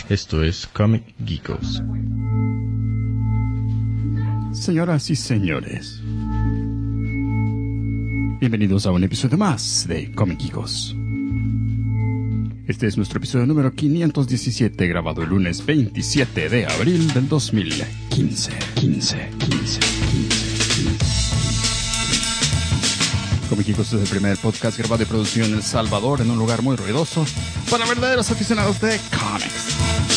Esto es Comic Geekos. Señoras y señores, bienvenidos a un episodio más de Comic Geekos. Este es nuestro episodio número 517, grabado el lunes 27 de abril del 2015. Comic Geekos es el primer podcast grabado y producido en El Salvador, en un lugar muy ruidoso, para verdaderos aficionados de cómics.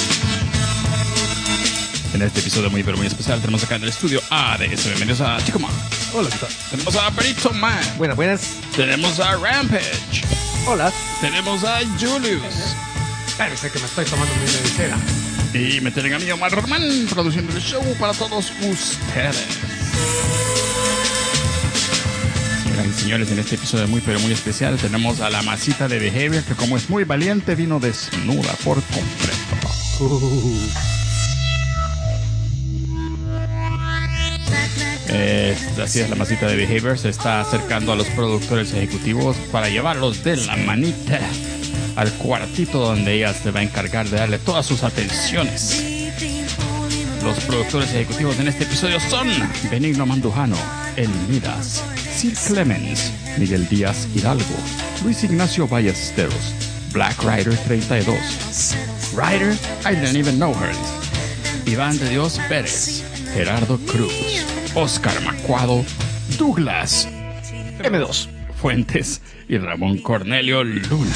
En este episodio muy pero muy especial tenemos acá en el estudio ADS. Bienvenidos a Chico Man. Hola, ¿qué tal? Tenemos a Perito Man. Buenas. Tenemos a Rampage. Hola. Tenemos a Julius. Sé que me estoy tomando mi medicina. Y me tienen a mí, Omar Román, produciendo el show para todos ustedes. Señoras y señores, en este episodio muy pero muy especial tenemos a la masita de Behavior, que como es muy valiente, vino desnuda por completo. Así es, la masita de Behavior se está acercando a los productores ejecutivos para llevarlos de la manita al cuartito donde ella se va a encargar de darle todas sus atenciones. Los productores ejecutivos en este episodio son Benigno Mandujano, El Midas, Sir Clemens, Miguel Díaz Hidalgo, Luis Ignacio Ballesteros, Black Rider 32, Rider, I didn't even know her, Iván de Dios Pérez, Gerardo Cruz, Oscar Macuado, Douglas M2 Fuentes y Ramón Cornelio Luna.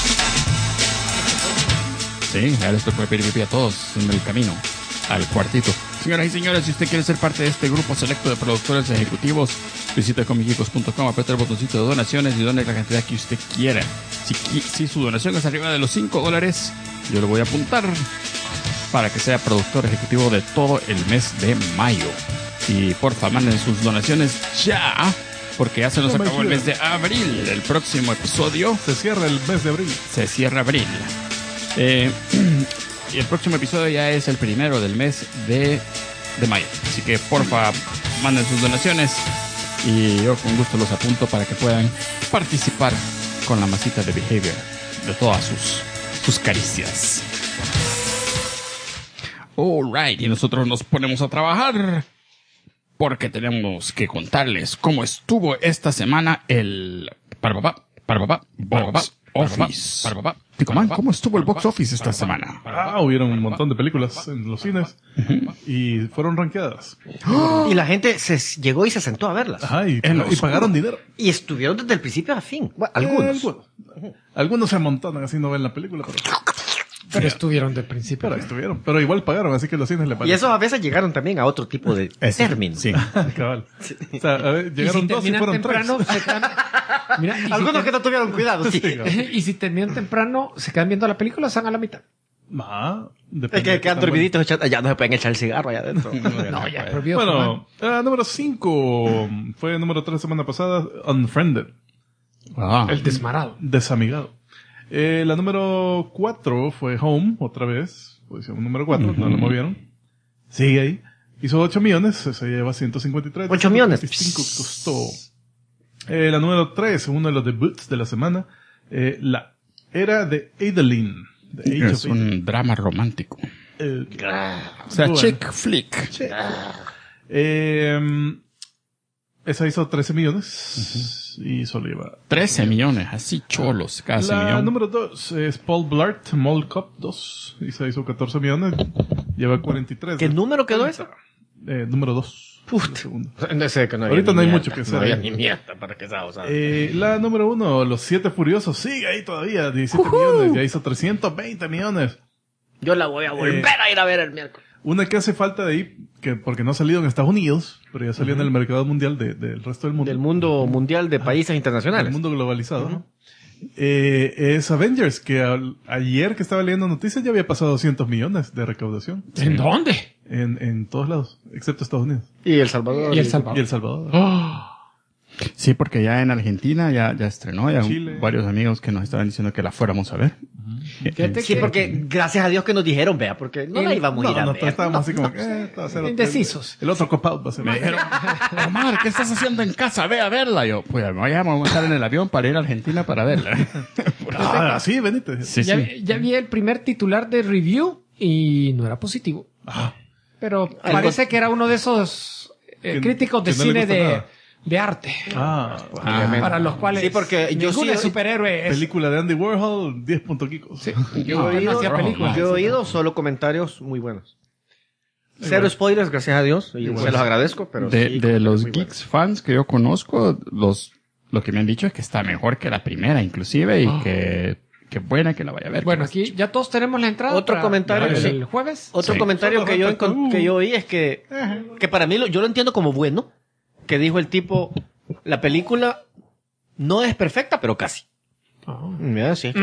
Sí, ya les tocó pedir pipí a todos en el camino al cuartito. Señoras y señores, si usted quiere ser parte de este grupo selecto de productores ejecutivos, visite comicgeekos.com, apriete el botoncito de donaciones y done la cantidad que usted quiera. Si su donación es arriba de los $5, yo lo voy a apuntar para que sea productor ejecutivo de todo el mes de mayo. Y porfa, manden sus donaciones ya, porque ya se nos acabó el mes de abril. El próximo episodio Se cierra el mes de abril. se cierra abril. Y el próximo episodio ya es el primero del mes de mayo. Así que porfa, manden sus donaciones y yo con gusto los apunto para que puedan participar con la masita de Behavior de todas sus caricias. Alright, y nosotros nos ponemos a trabajar porque tenemos que contarles cómo estuvo esta semana el Box Office. Tico Man, ¿cómo estuvo el Box Office esta semana? Hubieron un montón de películas en los cines y fueron rankeadas. Y la gente llegó y se sentó a verlas. Ajá, y pagaron dinero. Y estuvieron desde el principio a fin. Bueno, algunos. Algunos se amontonan así no ven la película, Pero estuvieron del principio. pero igual pagaron, así que los cines le pagaron. Y esos a veces llegaron también a otro tipo de términos. Sí. Cabal. O sea, a ver, llegaron dos y fueron temprano, tres. Mira, Algunos que no tuvieron cuidado, sí. y si terminan temprano, se quedan viendo la película, se van a la mitad. Es que quedan dormiditos, ya no se pueden echar el cigarro allá adentro. No, ya prohibido. Bueno, número 5 fue número 3 semana pasada, Unfriended. El desmarado. Desamigado. La número 4 fue Home, otra vez. Posición número 4, no lo movieron. Sigue ahí. Hizo 8 millones, se lleva 153. 8 millones. 5 costó. La número 3, uno de los debuts de la semana. La Era de Adeline. Es un drama romántico. O sea, chick flick. Esa hizo 13 millones y solo lleva 13 millones, así cholos, casi la millón. número 2 es Paul Blart Mall Cop 2 y se hizo 14 millones, lleva 43. ¿Qué número quedó eso? Número 2. Ahorita no hay mucho que hacer. No había ni mierda para que sea, la número 1, Los Siete Furiosos, sigue ahí todavía, 17 millones, ya hizo 320 millones. Yo la voy a volver a ir a ver el miércoles. Una que hace falta de ahí, porque no ha salido en Estados Unidos, pero ya salió en el mercado mundial del resto del mundo. Del mundo mundial de países internacionales. Del mundo globalizado, ¿no? Es Avengers, que ayer que estaba leyendo noticias ya había pasado 200 millones de recaudación. ¿En dónde? En todos lados, excepto Estados Unidos. Y El Salvador. Y El Salvador. Y El Salvador. Sí, porque ya en Argentina ya estrenó, ya Chile. varios amigos que nos estaban diciendo que la fuéramos a ver. Sí, porque gracias a Dios que nos dijeron, vea, porque no la íbamos a ir a ver. Estábamos así como que, indecisos. El otro cop-out va a ser. Me dijeron, Omar, ¿qué estás haciendo en casa? Ve a verla. Yo, pues me voy a montar en el avión para ir a Argentina para verla. Sí, venite. Sí, Ya, sí. ya vi el primer titular de review y no era positivo. Pero parece que era uno de esos críticos de que no le cine gusta nada. de arte. Para los cuales Sí, porque yo ningún sí- superhéroe es... Película de Andy Warhol, 10 puntos. Sí. Yo he oído, hacía películas. yo he oído solo comentarios muy buenos. Cero spoilers, gracias a Dios. Y se los agradezco, pero sí, De comentarios los muy buenos. geeks fans que yo conozco, lo que me han dicho es que está mejor que la primera, inclusive, y que buena que la vaya a ver. Bueno, aquí ya todos tenemos la entrada. Otro para comentario, el sí. jueves. Otro Sí. comentario que yo oí es que para mí yo lo entiendo como bueno, que dijo el tipo, la película no es perfecta, pero casi. Mira, sí.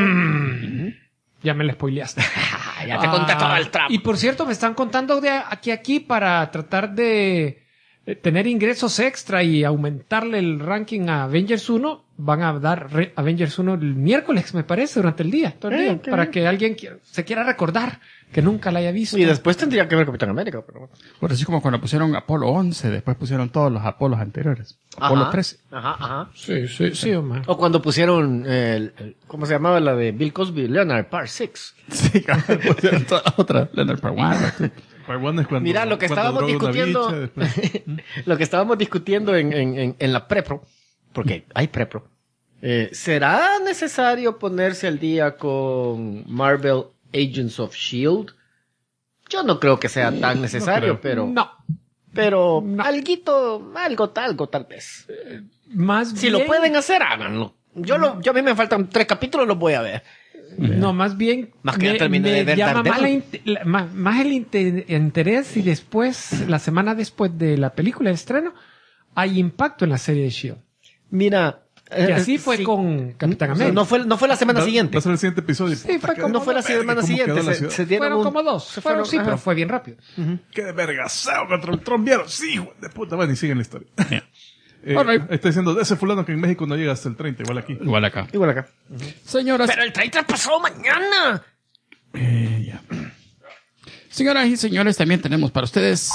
Ya me la spoileaste. Ya te conté todo el tramo. Y por cierto, me están contando de aquí para tratar de tener ingresos extra y aumentarle el ranking a Avengers 1. Van a dar Avengers 1 el miércoles, me parece, durante el día. Todo el día, para que alguien se quiera recordar que nunca la haya visto. Y después tendría que ver Capitán América, pero bueno. Por así como cuando pusieron Apolo 11, después pusieron todos los Apolos anteriores. Apolo Ajá. 13. Ajá. Sí, Omar. O cuando pusieron ¿cómo se llamaba la de Bill Cosby? Leonard Part 6. Sí, pusieron todas las otras. Leonard Part 1. Part one es cuando, Mira, lo que cuando estábamos droga una discutiendo, bicha, después- lo que estábamos discutiendo en la prepro, porque hay prepro, ¿será necesario ponerse al día con Marvel Agents of S.H.I.E.L.D.? Yo no creo que sea tan necesario, No pero No. algo tal vez. Más Si bien, lo pueden hacer, háganlo. Yo a mí me faltan 3 capítulos, los voy a ver. No, más bien Más que ya terminé de ver llama Daredevil. más el interés si después, la semana después de la película de estreno, hay impacto en la serie de S.H.I.E.L.D. Mira. Y así fue sí. con Capitán O América. sea, no fue la semana siguiente. Va a ser el siguiente episodio. Sí, fue como No fue la semana ¿Cómo siguiente. quedó la Se, ciudad? se dieron Fueron un- como dos. se Fueron, sí, ajá. pero fue bien rápido. Qué de vergaseo contra el Trump, ¿vieron? Sí, hijo de puta. Bueno, y siguen la historia. Alright. Está diciendo de ese fulano que en México no llega hasta el 30, igual aquí. Igual acá. Igual acá. Señoras, Pero el 30 pasó mañana. ya. Señoras y señores, también tenemos para ustedes...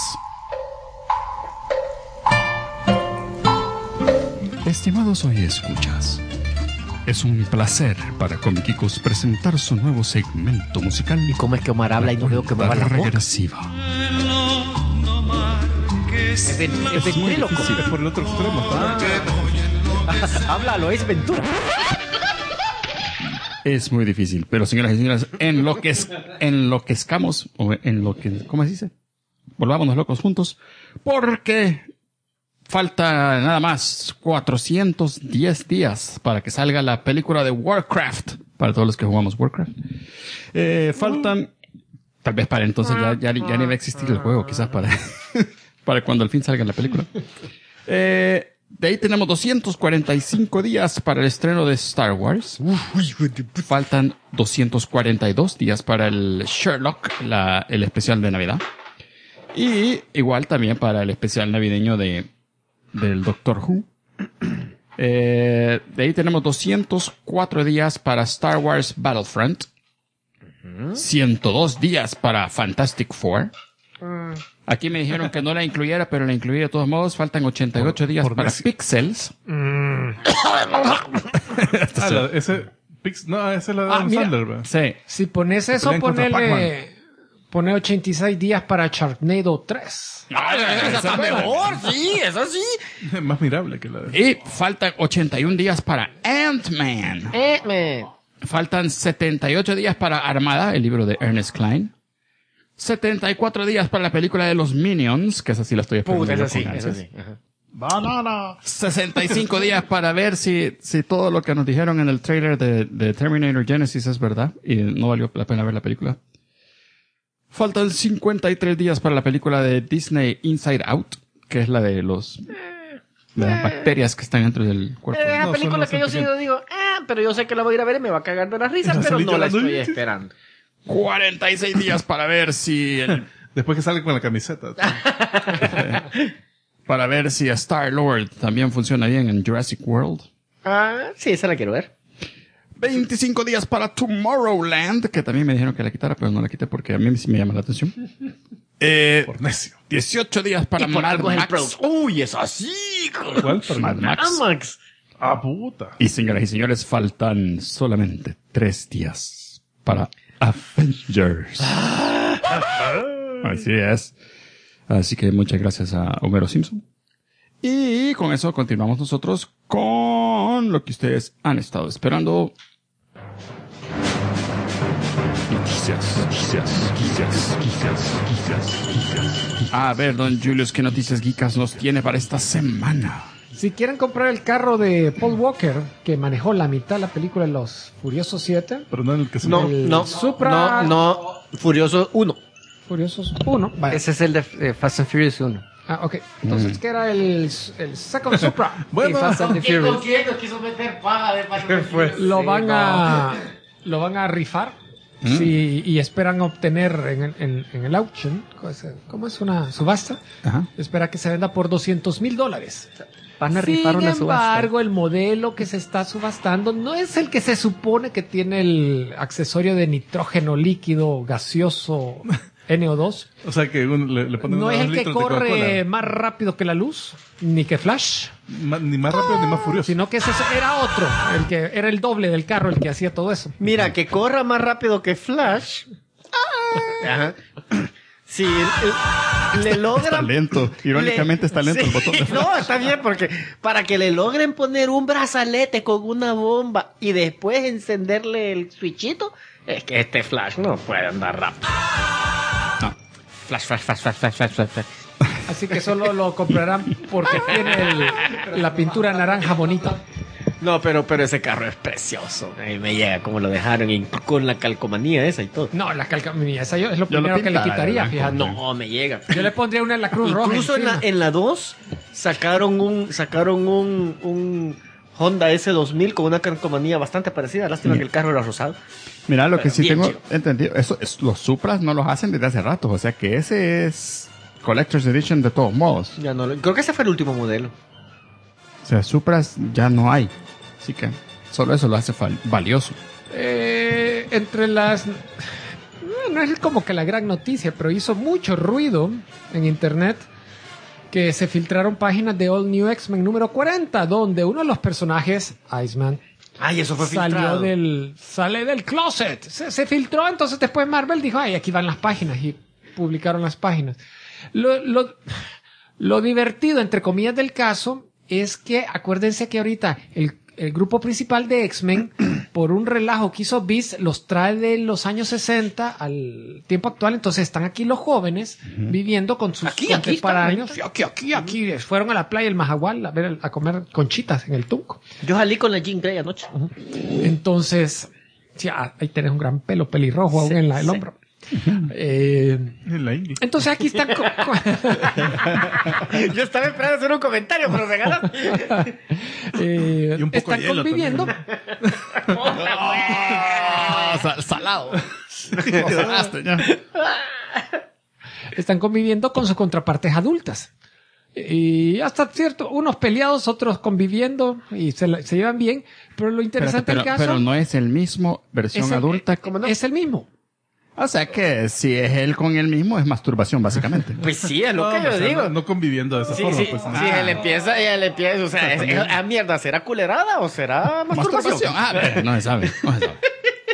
Estimados hoy escuchas, es un placer para Comikicos presentar su nuevo segmento musical. ¿Y cómo es que Omar habla y no veo que mueva la boca? regresiva. Es Es muy ventríloco. difícil. Es por el otro extremo. ¿está? Háblalo, es Ventura. Es muy difícil, pero señoras y señores, enloquezcamos, o ¿cómo se dice? Volvámonos locos juntos, porque falta nada más 410 días para que salga la película de Warcraft, para todos los que jugamos Warcraft. Faltan, tal vez para entonces ya ni va a existir el juego, quizás para, para cuando al fin salga la película. De ahí tenemos 245 días para el estreno de Star Wars. Faltan 242 días para el Sherlock, el especial de Navidad. Y igual también para el especial navideño del Doctor Who. De ahí tenemos 204 días para Star Wars Battlefront. 102 días para Fantastic Four. Aquí me dijeron que no la incluyera, pero la incluí de todos modos. Faltan 88 días por para necio. Pixels. Esa es la de Adam mira. Sandler, ¿verdad? Sí. Si pones eso, pelean contra pone 86 días para Sharknado 3. Esa está mejor, sí, es así. Más mirable que la de... Y faltan 81 días para Ant-Man. Faltan 78 días para Armada, el libro de Ernest Cline. 74 días para la película de los Minions, que esa sí la estoy esperando. Puta, yo es así, con es ansias. así. Ajá. ¡Banana! 65 días para ver si todo lo que nos dijeron en el trailer de Terminator Genesis es verdad y no valió la pena ver la película. Faltan 53 días para la película de Disney Inside Out, que es la de las bacterias que están dentro del cuerpo. Es una No, película son que yo los sí digo, pero yo sé que la voy a ir a ver y me va a cagar de la risa, Ya pero salí no la llorando. estoy esperando. 46 días para ver si Después que salga con la camiseta. para ver si Star-Lord también funciona bien en Jurassic World. Sí, esa la quiero ver. 25 días para Tomorrowland, que también me dijeron que la quitara, pero no la quité porque a mí sí me llama la atención. Por necio. 18 días para Y por Mad algo es el Max. Uy, es así. ¿Cuál? Para Mad Max. Max. Ah, puta. Y señoras y señores, faltan solamente 3 días para Avengers. Así es. Así que muchas gracias a Homero Simpson. Y con eso continuamos nosotros con lo que ustedes han estado esperando. Noticias. A ver, don Julius, ¿qué noticias geekas nos tiene para esta semana? Si quieren comprar el carro de Paul Walker, que manejó la mitad de la película de Los Furiosos 7. Pero no en el que se No, El no, Supra- no, Furioso 1. Furiosos 1. Vale. Ese es el de Fast and Furious 1. Ah, ok. Entonces, ¿qué era el Second Supra? Bueno, Y Fast and the Furious. quiso meter paja de Lo van a rifar. Sí, y esperan obtener en el auction, ¿cómo es una subasta? Ajá. Espera que se venda por $200,000. Van a rifar una Sin subasta. embargo, el modelo que se está subastando no es el que se supone que tiene el accesorio de nitrógeno líquido gaseoso NO2. O sea que le ponen No unos es el que litros de corre Coca-Cola. más rápido que la luz, ni que Flash, Ni más rápido ni más furioso. sino que ese era otro, el que era el doble del carro el que hacía todo eso. Mira, que corra más rápido que Flash. Ajá. Si le logran... Está lento. Irónicamente está lento el botón de flash. No, está bien, porque para que le logren poner un brazalete con una bomba y después encenderle el switchito, es que este Flash no puede andar rápido. No. Flash. Así que solo lo comprarán porque tiene la pintura naranja bonita. No, pero ese carro es precioso. Ahí me llega como lo dejaron con la calcomanía esa y todo. No, la calcomanía, esa es lo Yo lo primero que le pintara, quitaría, ¿verdad? fíjate. No, me llega. Yo le pondría una en la Cruz Roja. Incluso encima. en la 2 sacaron un Honda S2000 con una calcomanía bastante parecida. Lástima que el carro era rosado. Mira, lo que Pero sí bien tengo chido. entendido, los Supras no los hacen desde hace rato, o sea que ese es Collector's Edition de todos modos. Ya no, creo que ese fue el último modelo. O sea, Supras ya no hay, así que solo eso lo hace valioso. Entre las... No es como que la gran noticia, pero hizo mucho ruido en internet que se filtraron páginas de All New X-Men número 40, donde uno de los personajes, Iceman, Ay, eso fue filtrado. sale del closet. Se filtró, entonces después Marvel dijo, ay, aquí van las páginas, y publicaron las páginas. Lo divertido, entre comillas, del caso es que acuérdense que ahorita el grupo principal de X-Men, por un relajo que hizo Beast, los trae de los años 60 al tiempo actual. Entonces están aquí los jóvenes viviendo con sus Aquí contemporáneos. están, Aquí. Fueron a la playa del Majagual a comer conchitas en el Tunco. Yo salí con la Jean Grey anoche. Entonces, sí, ahí tenés un gran pelo pelirrojo aún en el hombro. En la India. Entonces aquí están... Yo estaba esperando hacer un comentario, pero me ganaste. Y un poco están de hielo conviviendo. Salado. Lo salaste ya. Están conviviendo con sus contrapartes adultas. Y hasta cierto, unos peleados, otros conviviendo y se llevan bien. Pero lo interesante del caso Pero no es el mismo versión es el- adulta. es el mismo. O sea que si es él con él mismo es masturbación básicamente. Pues sí, es lo que o yo sea, digo. no conviviendo de esa Sí, forma. sí, Pues, sí, él empieza, o sea, a mierda, ¿será culerada o será masturbación? Pero no se sabe. No se sabe.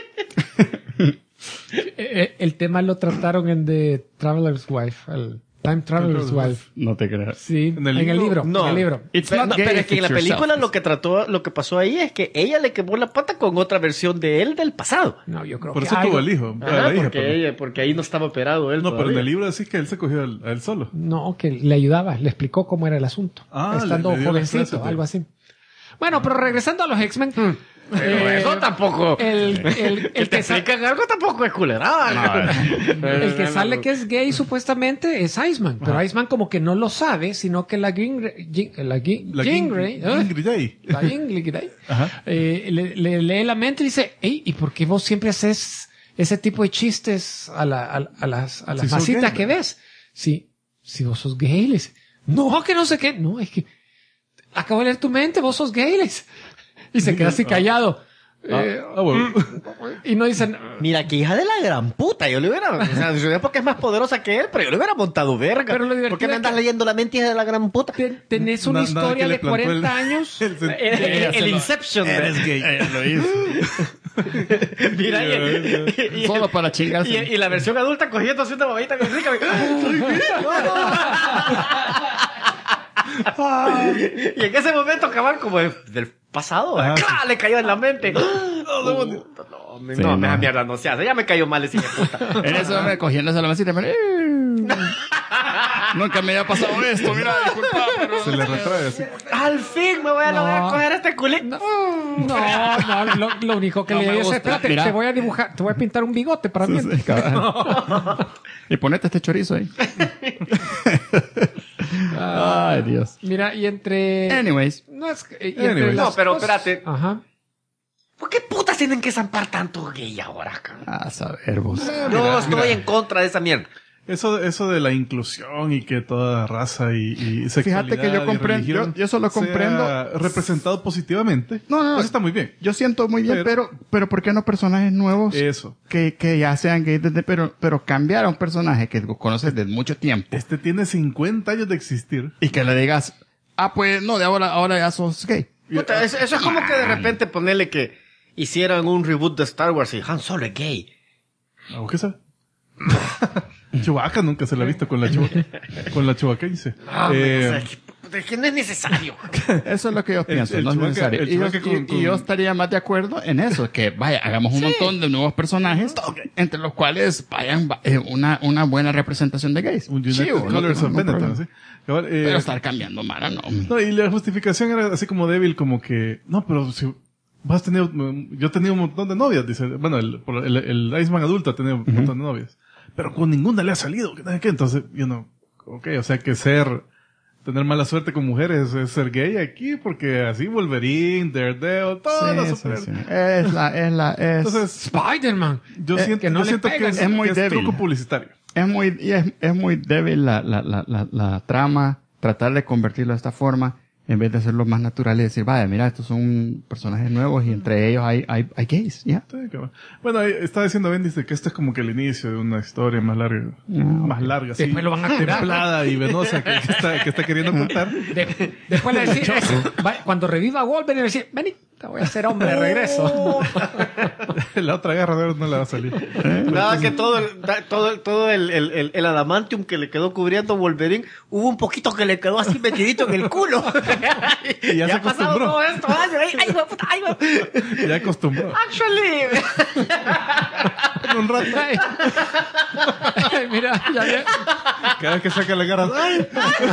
El tema lo trataron en The Traveler's Wife, el Time Traveler's Wife. No te creas. Sí, ¿En el en el libro. No. En el libro. It's Pero, not gay pero es if que en la it's película yourself. lo que pasó ahí es que ella le quemó la pata con otra versión de él del pasado. No, yo creo Por que eso algo- tuvo el hijo. Ajá, la hija, perdón. porque ahí no estaba operado él. No, pero en todavía. el libro decís que él se cogió a él solo. No, que le ayudaba, le explicó cómo era el asunto. Ah, estando le dio las jovencito, clases de- algo así. Bueno, pero regresando a los X-Men. Pero eso tampoco. El Que te que sa- explican algo tampoco es culerada. el que sale que es gay supuestamente es Iceman, pero Iceman como que no lo sabe, sino que la Jean Grey, Grey. Ajá. le lee la mente y dice, hey, ¿y por qué vos siempre haces ese tipo de chistes a las Si sos masitas gay, que ves? Si vos sos gay, le dice, no, que no sé qué, no, es que acabo de leer tu mente, vos sos gay, le dice. Y se queda así callado. Bueno. Y no dicen, Mira, que hija de la gran puta. Yo le hubiera. O sea, yo sé porque es más poderosa que él, pero yo le hubiera montado verga. Pero lo divertido ¿Por qué me es andas que- leyendo la mente, hija de la gran puta? tenés una Nada historia que le de plantó 40 años. El Inception. Eres gay. Lo hizo. Mira, y Solo para chingarse. y la versión adulta cogiendo así una babita con rica. Y en ese momento cabal como del pasado, Ajá, ¡cla! Le cayó en la mente. Sí, No, me da no. mierda, no se hace. Ya me cayó mal ese hijo de puta. En eso me cogiéndose la mesita. Nunca me había pasado esto. Mira, disculpa. Pero... Se le retrae así. Al fin me voy a lograr coger este culito. No, lo único que No le me digo es, gusta. espérate, Mira. te voy a dibujar, te voy a pintar un bigote para mí. Sí, cabal. Y ponete este chorizo ahí. Ay, Dios. Mira, y entre... Anyways. No, es que- y Anyways. entre No, las pero cosas- espérate. Ajá. ¿Por qué putas tienen que zampar tanto gay ahora, cabrón? A saber vos. Yo estoy en contra de esa mierda. Eso de la inclusión y que toda raza y sexualidad Fíjate que yo y comprendo- religión yo eso lo sea comprendo. representado positivamente. No. Eso está muy bien. Yo siento muy bien, pero ¿por qué no personajes nuevos Eso. que ya sean gays pero cambiar a un personaje que conoces desde mucho tiempo Este tiene 50 años de existir. y que le digas, pues no, de ahora ya sos gay? Puta, eso es como que de repente ponerle que hicieran un reboot de Star Wars y Han Solo es gay. ¿O qué sabe? Chewbacca nunca se la ha visto con la Chewbacquense. O sea, que no es necesario. Eso es lo que yo pienso, el no es Chewbacca- necesario. el Y yo, Chewbacca con- y yo estaría más de acuerdo en eso, que vaya, hagamos un montón de nuevos personajes, entre los cuales vayan una buena representación de gays. Un United Chivo, no Colors tengo of ningún Benetton, problema. ¿sí? Cabal, Pero estar cambiando Mara, no. no, y la justificación era así como débil, como que, no, pero si vas a tener, yo he tenido un montón de novias, dice, bueno, el Iceman adulto ha tenido un montón de novias, pero con ninguna le ha salido, que nada que, entonces, o sea que tener mala suerte con mujeres es ser gay aquí, porque así Wolverine, Daredevil, todas las superhéroes. Entonces, Spider-Man. yo siento que no yo le siento pegan. que Es muy que débil. truco publicitario. Es muy débil la trama, tratar de convertirlo de esta forma, en vez de hacerlo más natural y decir, vaya, mira, estos son personajes nuevos y entre ellos hay gays, ¿ya? Sí, cabal. Bueno, ahí está diciendo Ben, dice que esto es como que el inicio de una historia más larga, así, Después lo van a curar. templada y venosa que está queriendo contar. Después le decir, cuando reviva Wolverine, le decir, vení, te voy a hacer hombre de regreso. La otra garra de oro no le va a salir. Nada que todo el adamantium que le quedó cubriendo Wolverine, hubo un poquito que le quedó así metidito en el culo. Y ya se ha pasado acostumbró. todo esto años. Ay, güey, puta, ay, güey. Ya acostumbró. Actually. En un rato, Ay, mira, ya ve. cada vez que saca la garra, ¡ay!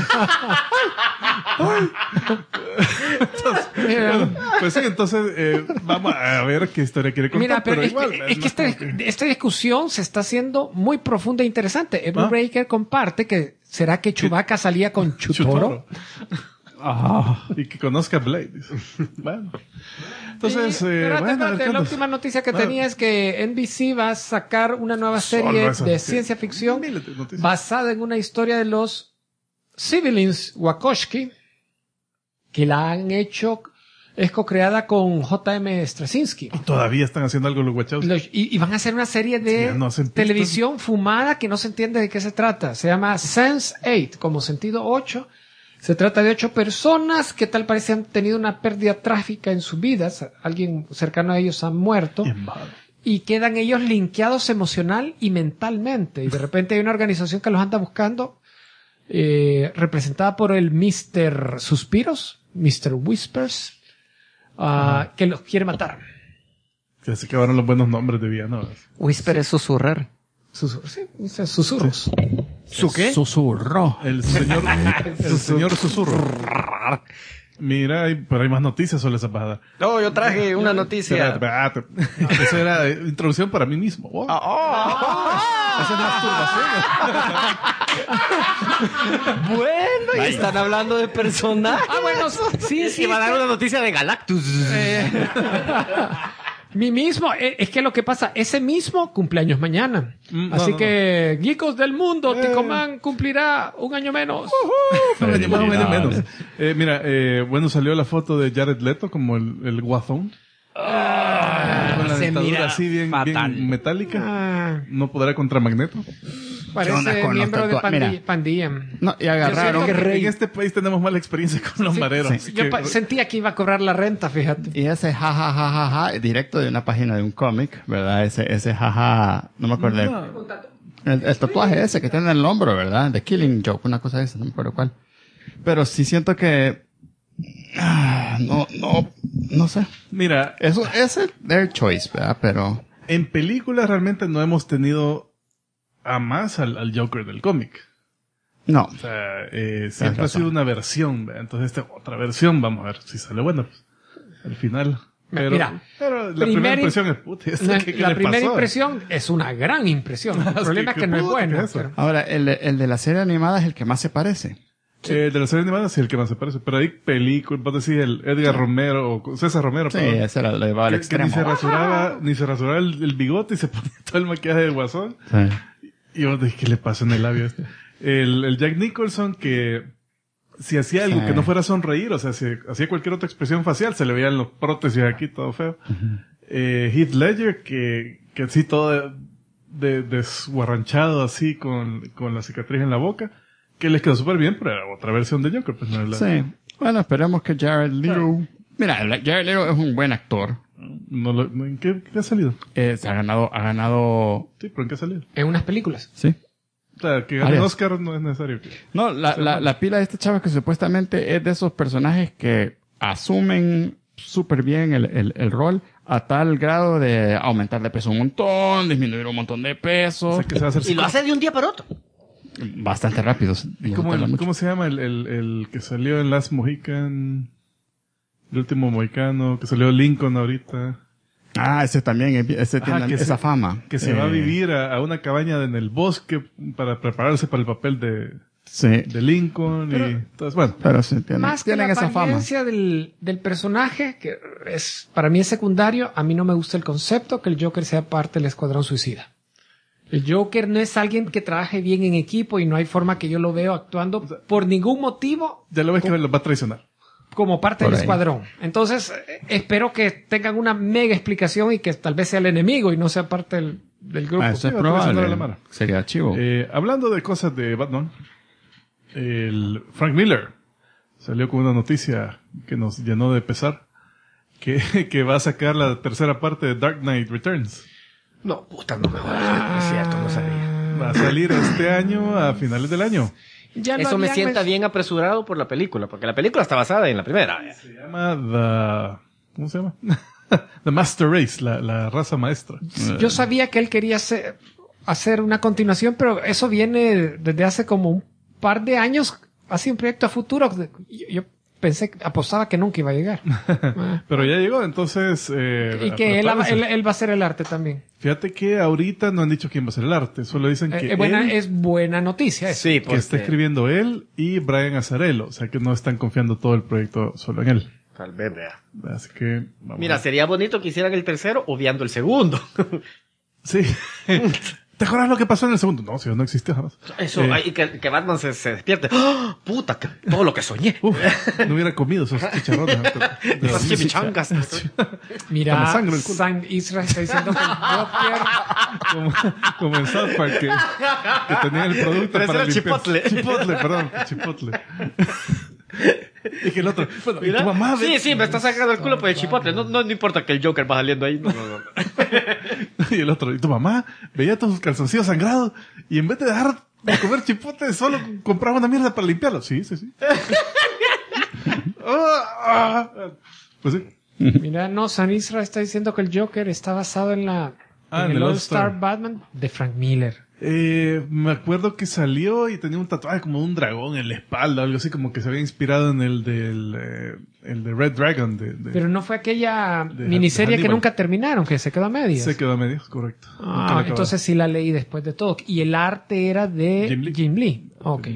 Mira. Pues sí, entonces, vamos a ver qué historia quiere contar. Mira, pero igual, es que esta discusión se está haciendo muy profunda e interesante. Ebru Breaker comparte que ¿será que Chewbacca salía con Chutoro? Y que conozca a Blade. Dice. Bueno. Entonces, Espérate, la última noticia que tenía es que NBC va a sacar una nueva serie esa, de sí. ciencia ficción Miles de noticias. basada en una historia de los Siblings Wachowski, que la han hecho, es co-creada con J.M. Straczynski. Todavía están haciendo algo los Wachowski. Y van a hacer una serie Sí, de ya no hacen televisión fumada que no se entiende de qué se trata. Se llama Sense8, como sentido 8. Se trata de 8 personas que tal parece han tenido una pérdida trágica en sus vidas. Alguien cercano a ellos ha muerto. Bien malo. Y quedan ellos linkeados emocional y mentalmente. Y de repente hay una organización que los anda buscando, representada por el Mr. Suspiros, Mr. Whispers, que los quiere matar. Que se acabaron los buenos nombres de villanos. Whisper es susurrar. Sí, dice susurros. ¿Su qué? Susurró. El señor susurro. Mira, pero hay más noticias sobre esa bajada. No, yo traje una noticia. Espérate. Eso era introducción para mí mismo. Oh. Esa es masturbación. Bueno, y están hablando de personajes. Bueno, sí, Y va a dar una noticia de Galactus. Mi mismo, es que lo que pasa, ese mismo cumpleaños mañana. Así que, geekos del mundo, Ticoman cumplirá un año menos. Un año más, un año menos. Mira, bueno, salió la foto de Jared Leto como el guasón. Con la se dentadura mira así bien fatal. metálica. No podrá contra Magneto. Parece miembro de pandilla. No, y agarraron. Yo siento En este país tenemos mala experiencia con los mareros. así Yo que- sentía que iba a cobrar la renta, fíjate. Y ese jajajaja, directo de una página de un cómic, ¿verdad? Ese jaja, no me acuerdo. El tatuaje ese que tiene en el hombro, ¿verdad? The Killing Joke, una cosa de esa, no me acuerdo cuál. Pero sí siento que... no sé. Mira, Eso, ese es their choice, ¿verdad? Pero... en películas realmente no hemos tenido a más al Joker del cómic. No. O sea, siempre ha razón. sido una versión, ¿verdad? Entonces esta otra versión, vamos a ver si sale bueno. Pues, al final. Pero, Mira, pero la primera impresión es puta. ¿Qué La le primera pasó? impresión es una gran impresión. El problema es que no es puta, bueno. ¿qué es eso? pero- Ahora, el de la serie animada es el que más se parece. De la serie animada sí el que más se parece. Pero hay películas, vos decís el Edgar Romero o César Romero, Sí, perdón, ese lo llevaba al que extremo. ni se rasuraba el bigote y se ponía todo el maquillaje de guasón. Sí. Y vos decís, ¿qué le pasó en el labio este? El Jack Nicholson que si hacía algo Sí. que no fuera sonreír, o sea, si hacía cualquier otra expresión facial, se le veían los prótesis aquí, todo feo. Heath Ledger que así todo desguarranchado así con la cicatriz en la boca, que les quedó súper bien, pero era otra versión de Joker, pues no es la... Sí. Bueno, esperemos que Jared Leto... Mira, Jared Leto es un buen actor. ¿En qué ha salido? Ha ganado... Sí, pero ¿en qué ha salido? En unas películas. Sí. O sea, que gane un Varias. Oscar no es necesario. No, la pila de este chavo que supuestamente es de esos personajes que asumen súper bien el rol a tal grado de aumentar de peso un montón, disminuir un montón de peso. O sea, que se va a hacer Y lo hace de un día para otro. Bastante rápido. ¿Cómo se llama el que salió en Last Mohican? El último mohicano, que salió Lincoln ahorita. Ah, ese también, ese Ajá, tiene que esa se- fama. Que se va a vivir a una cabaña en el bosque para prepararse para el papel Sí. de Lincoln y entonces, bueno. Pero sí, Más que tienen la esa fama. apariencia del personaje, que es para mí es secundario, a mí no me gusta el concepto que el Joker sea parte del Escuadrón Suicida. El Joker no es alguien que trabaje bien en equipo y no hay forma que yo lo veo actuando por ningún motivo Ya lo ves que lo va a traicionar. como parte Por del ahí. escuadrón. Entonces, espero que tengan una mega explicación y que tal vez sea el enemigo y no sea parte del grupo. Ah, eso es Sí, va a traicionar a la probable. mara. Sería chivo. Hablando de cosas de Batman, el Frank Miller salió con una noticia que nos llenó de pesar, que va a sacar la tercera parte de Dark Knight Returns. No, puta, no me jodas. Es cierto, no sabía. Va a salir este año, a finales del año. Ya lo Eso me habían sienta men- bien apresurado por la película, porque la película está basada en la primera. Se llama ¿cómo se llama? The Master Race, la raza maestra. Yo sabía que él quería hacer una continuación, pero eso viene desde hace como un par de años, así un proyecto a futuro. Yo pensé, apostaba que nunca iba a llegar. Pero ya llegó, entonces... Y que prepárense. él va a hacer el arte también. Fíjate que ahorita no han dicho quién va a hacer el arte, solo dicen que Es buena noticia eso. Sí, que está escribiendo él y Brian Azzarello, o sea que no están confiando todo el proyecto solo en él. Tal vez, vea. Así que... vamos Mira, a ver. sería bonito que hicieran el tercero obviando el segundo. Sí. ¿Te acuerdas lo que pasó en el segundo? No, si no existió jamás. Eso, y que Batman se despierte. ¡Ah! ¡Puta! Todo lo que soñé. No hubiera comido esos chicharrones. Esas chimichangas. Mira, Con la sangre en el culo. Sam Israel está diciendo que el Joker... como en South Park que tenía el producto Pero ese para era limpiar. chipotle. Chipotle, perdón. Chipotle. Y que el otro, bueno, y Mira. tu mamá ve- Sí, me está sacando el culo por el chipotle. No importa que el Joker va saliendo ahí. No. Y el otro, y tu mamá veía tus calzoncillos sangrados y en vez de dejar de comer chipotle solo compraba una mierda para limpiarlo. Sí. Pues sí. Mira, no, Sam Israel está diciendo que el Joker está basado en en el el All-Star All-Star. Batman de Frank Miller. Me acuerdo que salió y tenía un tatuaje como de un dragón en la espalda, algo así como que se había inspirado en el de Red Dragon Pero no fue aquella de miniserie que Hannibal. nunca terminaron, que se quedó a medias. Se quedó a medias, correcto. Nunca la Ah, acababa. entonces sí la leí después de todo. Y el arte era de Jim Lee. Jim Lee. Ok.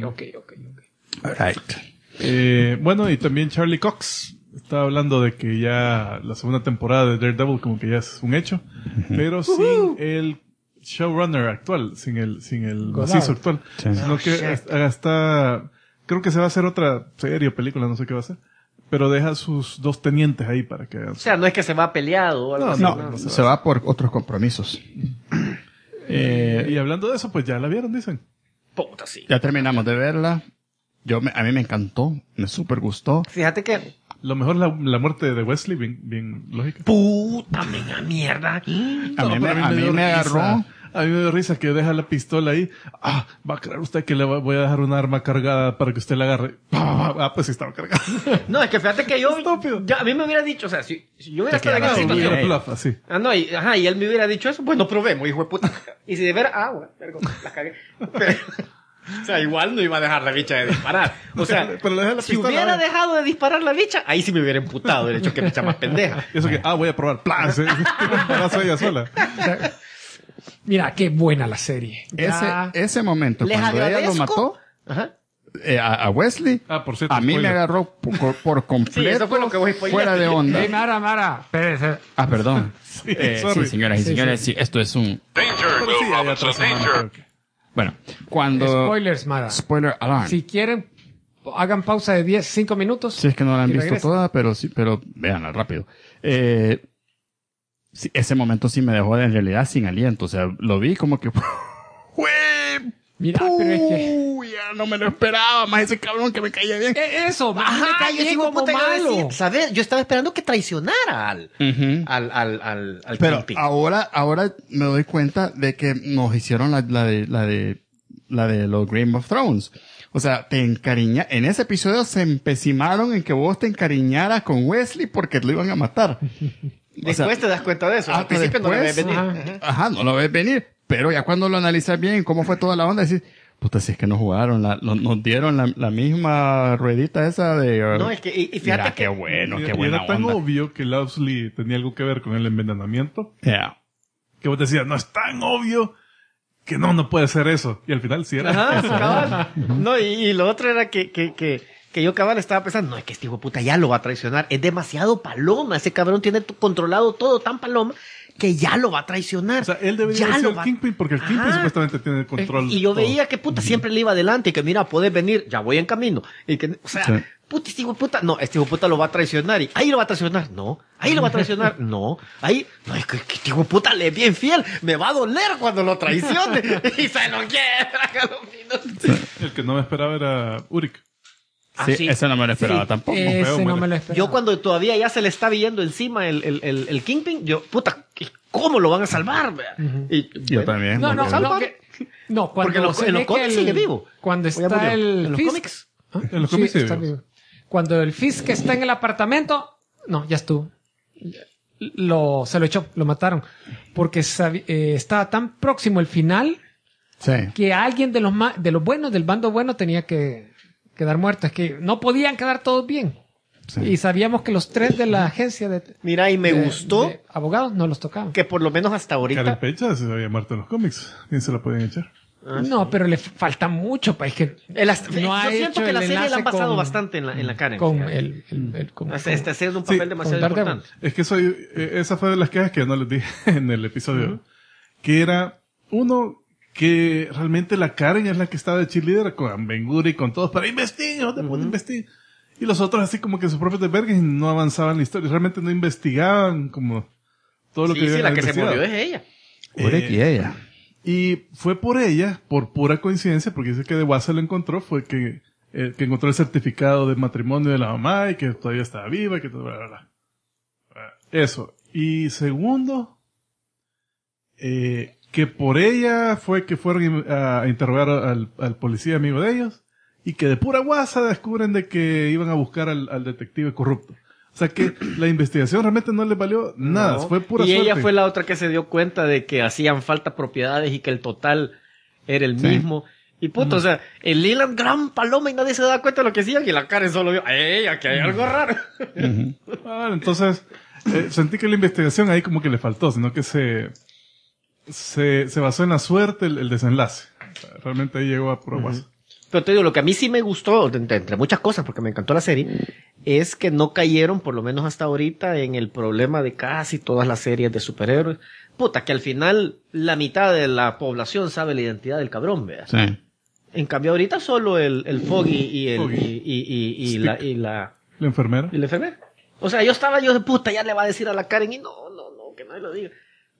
Bueno, y también Charlie Cox estaba hablando de que ya la segunda temporada de Daredevil como que ya es un hecho, pero sin el showrunner actual, sin el Goddard. macizo actual, sino que hasta creo que se va a hacer otra serie o película, no sé qué va a ser, pero deja sus dos tenientes ahí para que hagan O sea, no es que se va peleado o algo así. No, se va por otros compromisos. Y hablando de eso, pues ya la vieron, dicen. Puta, sí. Ya terminamos de verla. A mí me encantó, me súper gustó. Fíjate que... Lo mejor la muerte de Wesley, bien lógica. Puta, mega mierda. A mí me agarró. A mí me dio risa que deja la pistola ahí. Va a creer usted que le voy a dejar un arma cargada para que usted la agarre. Pues sí estaba cargada. No, es que fíjate que yo... Estúpido. Ya, a mí me hubiera dicho, o sea, si yo hubiera Te estado en esa quedas así, situación... Era bluff, así. Y él me hubiera dicho eso, pues no probemos, hijo de puta. Y si de veras, bueno, la cagué. Pero, o sea, igual no iba a dejar la bicha de disparar. O sea, Pero le deja la si pistola, hubiera dejado de disparar la bicha, ahí sí me hubiera emputado, el hecho que bicha más pendeja. Y eso que, voy a probar. ¡Plá! Se tira un balazo ella sola. Mira, qué buena la serie. Ya- Ese momento, Les cuando ella lo agradezco. mató, Ajá. a Wesley, Por cierto, a mí spoiler. me agarró por completo Sí, eso fue lo que vos spoileaste. fuera de onda. Mara, espérese. Perdón. sorry. Sí, señoras y Sí, señores, sí, esto es un... Pero sí, ya 3 semanas, creo que. Bueno, cuando... Spoilers, Mara. Spoiler alarm. Si quieren, hagan pausa de 5 minutos. Si es que no la han y visto regresen. toda, pero véanla rápido. Sí, ese momento sí me dejó en realidad sin aliento. O sea, lo vi como que... ¡Jue- Mira, pero es que... ya no me lo esperaba, más ese cabrón que me caía bien. Eso, me Ajá, cae yo bien digo, como puta, iba a malo. decir, ¿sabes? Yo estaba esperando que traicionara al Pero Kingpin. ahora me doy cuenta de que nos hicieron la de los Game of Thrones. O sea, en ese episodio se empecimaron en que vos te encariñaras con Wesley porque lo iban a matar. Después te das cuenta de eso. Al hasta principio no lo ves después, venir. Ajá, no lo ves venir. Pero ya cuando lo analizas bien, cómo fue toda la onda, decís, puta, si es que nos jugaron, nos dieron la misma ruedita esa de... No, es que, y fíjate mira, que... qué bueno, Y qué buena era tan onda. obvio que Lovesley tenía algo que ver con el envenenamiento Yeah. que vos decías, no es tan obvio que no puede ser eso. Y al final sí era. Ajá, cabal. No, y lo otro era que yo cabal estaba pensando, no, es que este hijo de puta ya lo va a traicionar. Es demasiado paloma. Ese cabrón tiene controlado todo tan paloma que ya lo va a traicionar. O sea, él debería Ya ser lo el va- Kingpin porque el Kingpin Ajá. supuestamente tiene el control. Y yo todo. veía que puta siempre le iba adelante y que mira, puedes venir, ya voy en camino. Y que, o sea, Sí. puta, este hijo de puta, no, este hijo de puta lo va a traicionar. Y ahí lo va a traicionar, no. Ahí lo va a traicionar, no. Ahí, no, es que este hijo de puta le es bien fiel. Me va a doler cuando lo traicione. Y se lo quiere. El que no me esperaba era Uric. Sí, ese no me lo esperaba Sí. tampoco. Ese feo, no muere. me lo esperaba. Yo cuando todavía ya se le está viendo encima el Kingpin, yo, puta, ¿cómo lo van a salvar? Vea? Y, Yo bueno, también. No, no, porque- no, no, cuando Porque en los- se en los ve que cómics sigue vivo. Cuando ¿O ya está murió? el ¿En los Fisk. cómics? ¿Ah? En los cómics sí está vivos. vivo. Cuando el Fisk está en el apartamento, no, ya estuvo. Se lo echó, lo mataron. Porque estaba tan próximo el final Sí. que alguien de los buenos, del bando bueno, tenía que quedar muerto. Es que no podían quedar todos bien. Sí. Y sabíamos que los 3 de la agencia Mira, y me gustó de abogados no los tocaban. que por lo menos hasta Karen ahorita... Pecha se había muerto en los cómics. ¿Quién se la podían echar? No, pero le falta mucho para que yo ha siento hecho que la el serie la han enlace pasado con- bastante en la Karen. con fíjate. con- Está haciendo un Sí, papel demasiado con Daredevil. importante. Es que esa fue de las quejas que yo no les dije en el episodio. Que era, uno, que realmente la Karen es la que estaba de cheerleader con Ben Gur y con todos para investiguen, no te puedo investigar. Y los otros así como que sus propios de verga y no avanzaban la historia. Realmente no investigaban como todo lo que Sí, sí, debían la haber que se investigado. murió es ella. Uric y ella. Y fue por ella, por pura coincidencia, porque dice que de WhatsApp lo encontró, fue que encontró el certificado de matrimonio de la mamá y que todavía estaba viva y que todo, bla, bla, bla. Eso. Y segundo, que por ella fue que fueron a interrogar al policía amigo de ellos y que de pura WhatsApp descubren de que iban a buscar al detective corrupto. O sea que la investigación realmente no les valió nada, No. fue pura y suerte. ella fue la otra que se dio cuenta de que hacían falta propiedades y que el total era el mismo. Y puto, o sea, el Leland gran paloma y nadie se da cuenta de lo que hacían y la Karen solo vio, ¡ey, aquí hay algo raro! Ah, entonces, sentí que la investigación ahí como que le faltó, sino que se basó en la suerte el desenlace. O sea, realmente ahí llegó a pura WhatsApp. Pero te digo, lo que a mí sí me gustó, entre muchas cosas, porque me encantó la serie, es que no cayeron, por lo menos hasta ahorita, en el problema de casi todas las series de superhéroes. Puta, que al final la mitad de la población sabe la identidad del cabrón, vea. Sí. En cambio ahorita solo el Foggy y Foggy. y Stick. la La enfermera. enfermera. O sea, yo de puta, ya le va a decir a la Karen y no, que nadie lo diga.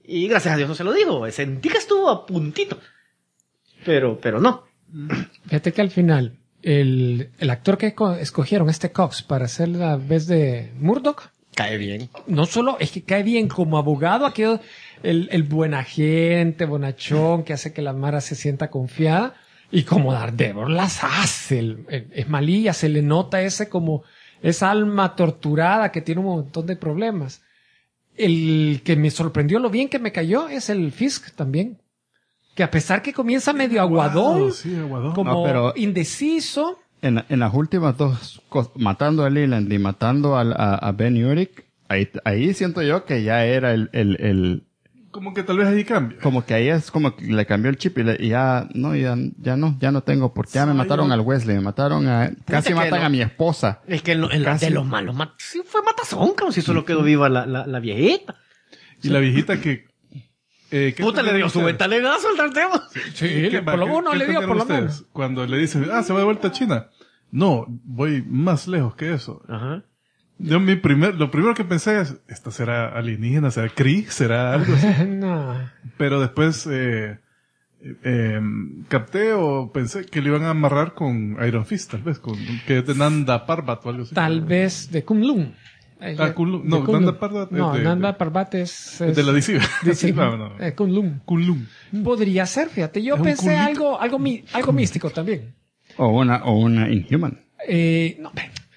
Y gracias a Dios no se lo dijo. Sentí que estuvo a puntito. Pero no. Fíjate que al final, el actor que escogieron, Cox, para hacer la vez de Murdoch, Cae bien. no solo es que cae bien como abogado, ha quedado el buena gente, bonachón, que hace que la Mara se sienta confiada, y como Daredevil las hace, es malilla, se le nota esa alma torturada que tiene un montón de problemas. El que me sorprendió lo bien que me cayó es el Fisk también, que a pesar que comienza medio aguadón, Sí, aguadón. como No, pero- indeciso, En las últimas dos, matando a Leland y matando a Ben Urich, ahí siento yo que ya era Como que tal vez ahí cambia. como que ahí es como que le cambió el chip y ya no tengo, porque ya me mataron al Wesley, me mataron casi que matan no. a mi esposa. Es que Casi. de los malos, sí fue matazón, como si solo quedó viva la viejita. Y la viejita que... ¿qué Puta, le dio su ustedes? ventalegazo al Daredevil. sí, ¿Qué- por lo qué- menos qué le dio, entendieron por lo ustedes? menos. Cuando le dice, se va de vuelta a China. No, voy más lejos que eso. Ajá. Yo lo primero que pensé es, ¿esta será alienígena? ¿Será Kree? ¿Será algo así? No. Pero después capté o pensé que le iban a amarrar con Iron Fist, tal vez, que es de Nanda Parbat o algo así. Tal vez de Kunlun. Kunlun. No, De Kunlun. Nanda Parbat es No, de- Nanda de- Parbat es de la DC. Sí, No. Kunlun. Kunlun. Podría ser, fíjate. Yo Es un pensé culito. algo místico también. O una Inhuman. No,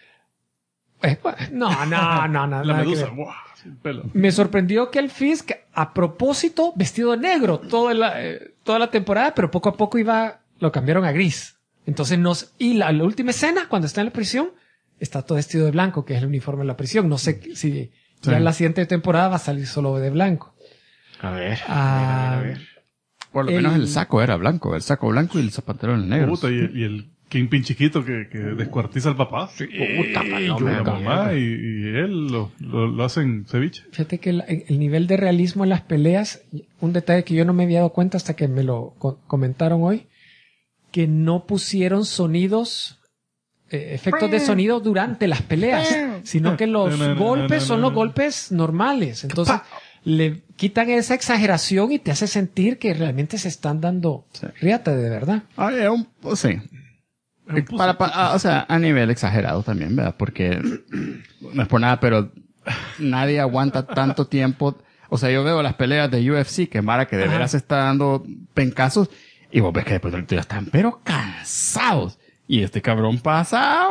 no, La nada que medusa. ver. ¡Wow! Sin pelo. Me sorprendió que el Fisk, a propósito, vestido de negro toda la temporada, pero poco a poco lo cambiaron a gris. Entonces la última escena, cuando está en la prisión, está todo vestido de blanco, que es el uniforme de la prisión. No sé si ya en la siguiente temporada va a salir solo de blanco. A ver. Por lo menos el saco era blanco, el saco blanco y el pantalón negro. Puta, y el Kingpin chiquito que descuartiza al papá. Puta, Y paloma. la mamá y él lo hacen ceviche. Fíjate que el nivel de realismo en las peleas, un detalle que yo no me había dado cuenta hasta que me lo comentaron hoy, que no pusieron sonidos, efectos de sonido durante las peleas, sino que los golpes son los golpes normales. Entonces, le quitan esa exageración y te hace sentir que realmente se están dando riata de verdad. Sí. O sea, a nivel exagerado también, ¿verdad? Porque no es por nada, pero nadie aguanta tanto tiempo. O sea, yo veo las peleas de UFC que Mara que de veras está dando pencazos y vos ves que después del tiro están pero cansados. Y este cabrón pasa.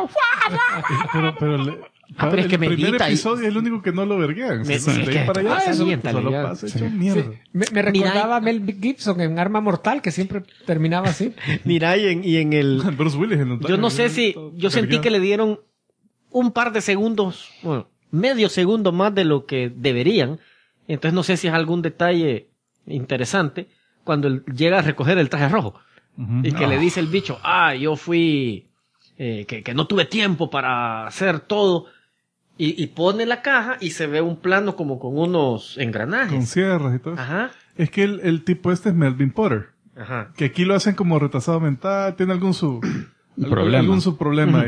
Pero es que el primer medita y- episodio es el único que no lo verguean. Me- De ahí es que para allá, pasa solo bien, ya. pasa hecho mierda. Me recordaba a Mel Gibson en Arma Mortal, que siempre terminaba así. Mira, y en el... Bruce Willis en Yo no sé si... Yo sentí que le dieron un par de segundos, bueno, medio segundo más de lo que deberían. Entonces no sé si es algún detalle interesante cuando él llega a recoger el traje rojo y que le dice el bicho, yo fui... que no tuve tiempo para hacer todo. Y pone la caja y se ve un plano como con unos engranajes. Con sierras y todo eso. Ajá. Es que el tipo este es Melvin Potter. Ajá. Que aquí lo hacen como retrasado mental, tiene algún Problema. algún subproblema.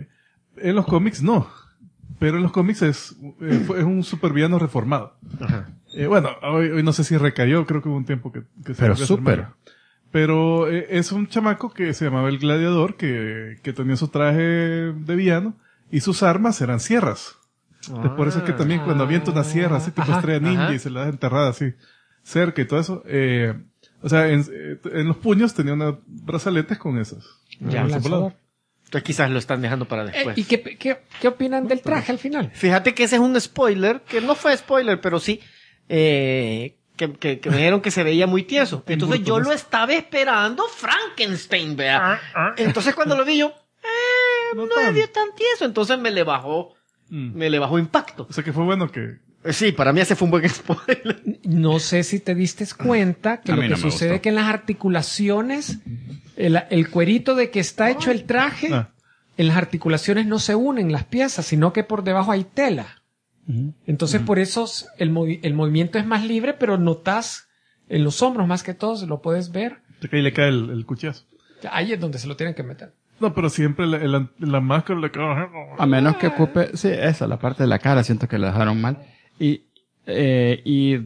En los cómics no. Pero en los cómics es un supervillano reformado. Ajá. Bueno, hoy no sé si recayó, creo que hubo un tiempo que se Pero volvió a ser súper. malo. Pero es un chamaco que se llamaba el Gladiador, que tenía su traje de villano y sus armas eran sierras. Entonces, por eso es que también cuando avienta una sierra así tipo Ajá, estrella ninja ajá. y se la deja enterrada así cerca y todo eso, o sea, en los puños tenía unos brazaletes con esas. Ya, Con lanzador. ese volador. Entonces quizás lo están dejando para después. ¿Y qué opinan del traje al final? Fíjate que ese es un spoiler, que no fue spoiler, pero sí, que me dijeron que se veía muy tieso. Entonces yo lo estaba esperando Frankenstein, vea. Entonces cuando lo vi yo, No no me vio tan tieso. Entonces me le bajó impacto. O sea que fue bueno que... Sí, para mí ese fue un buen spoiler. No sé si te diste cuenta que A lo mí que no me sucede gustó. es que en las articulaciones, el cuerito de que está hecho el traje, Ah. en las articulaciones no se unen las piezas, sino que por debajo hay tela. Entonces por eso el movimiento es más libre, pero notas en los hombros más que todo, lo puedes ver. que ahí le cae el cuchillazo. Ahí es donde se lo tienen que meter. No, pero siempre la máscara le cae... A menos que ocupe, sí, esa, la parte de la cara, siento que la dejaron mal. Y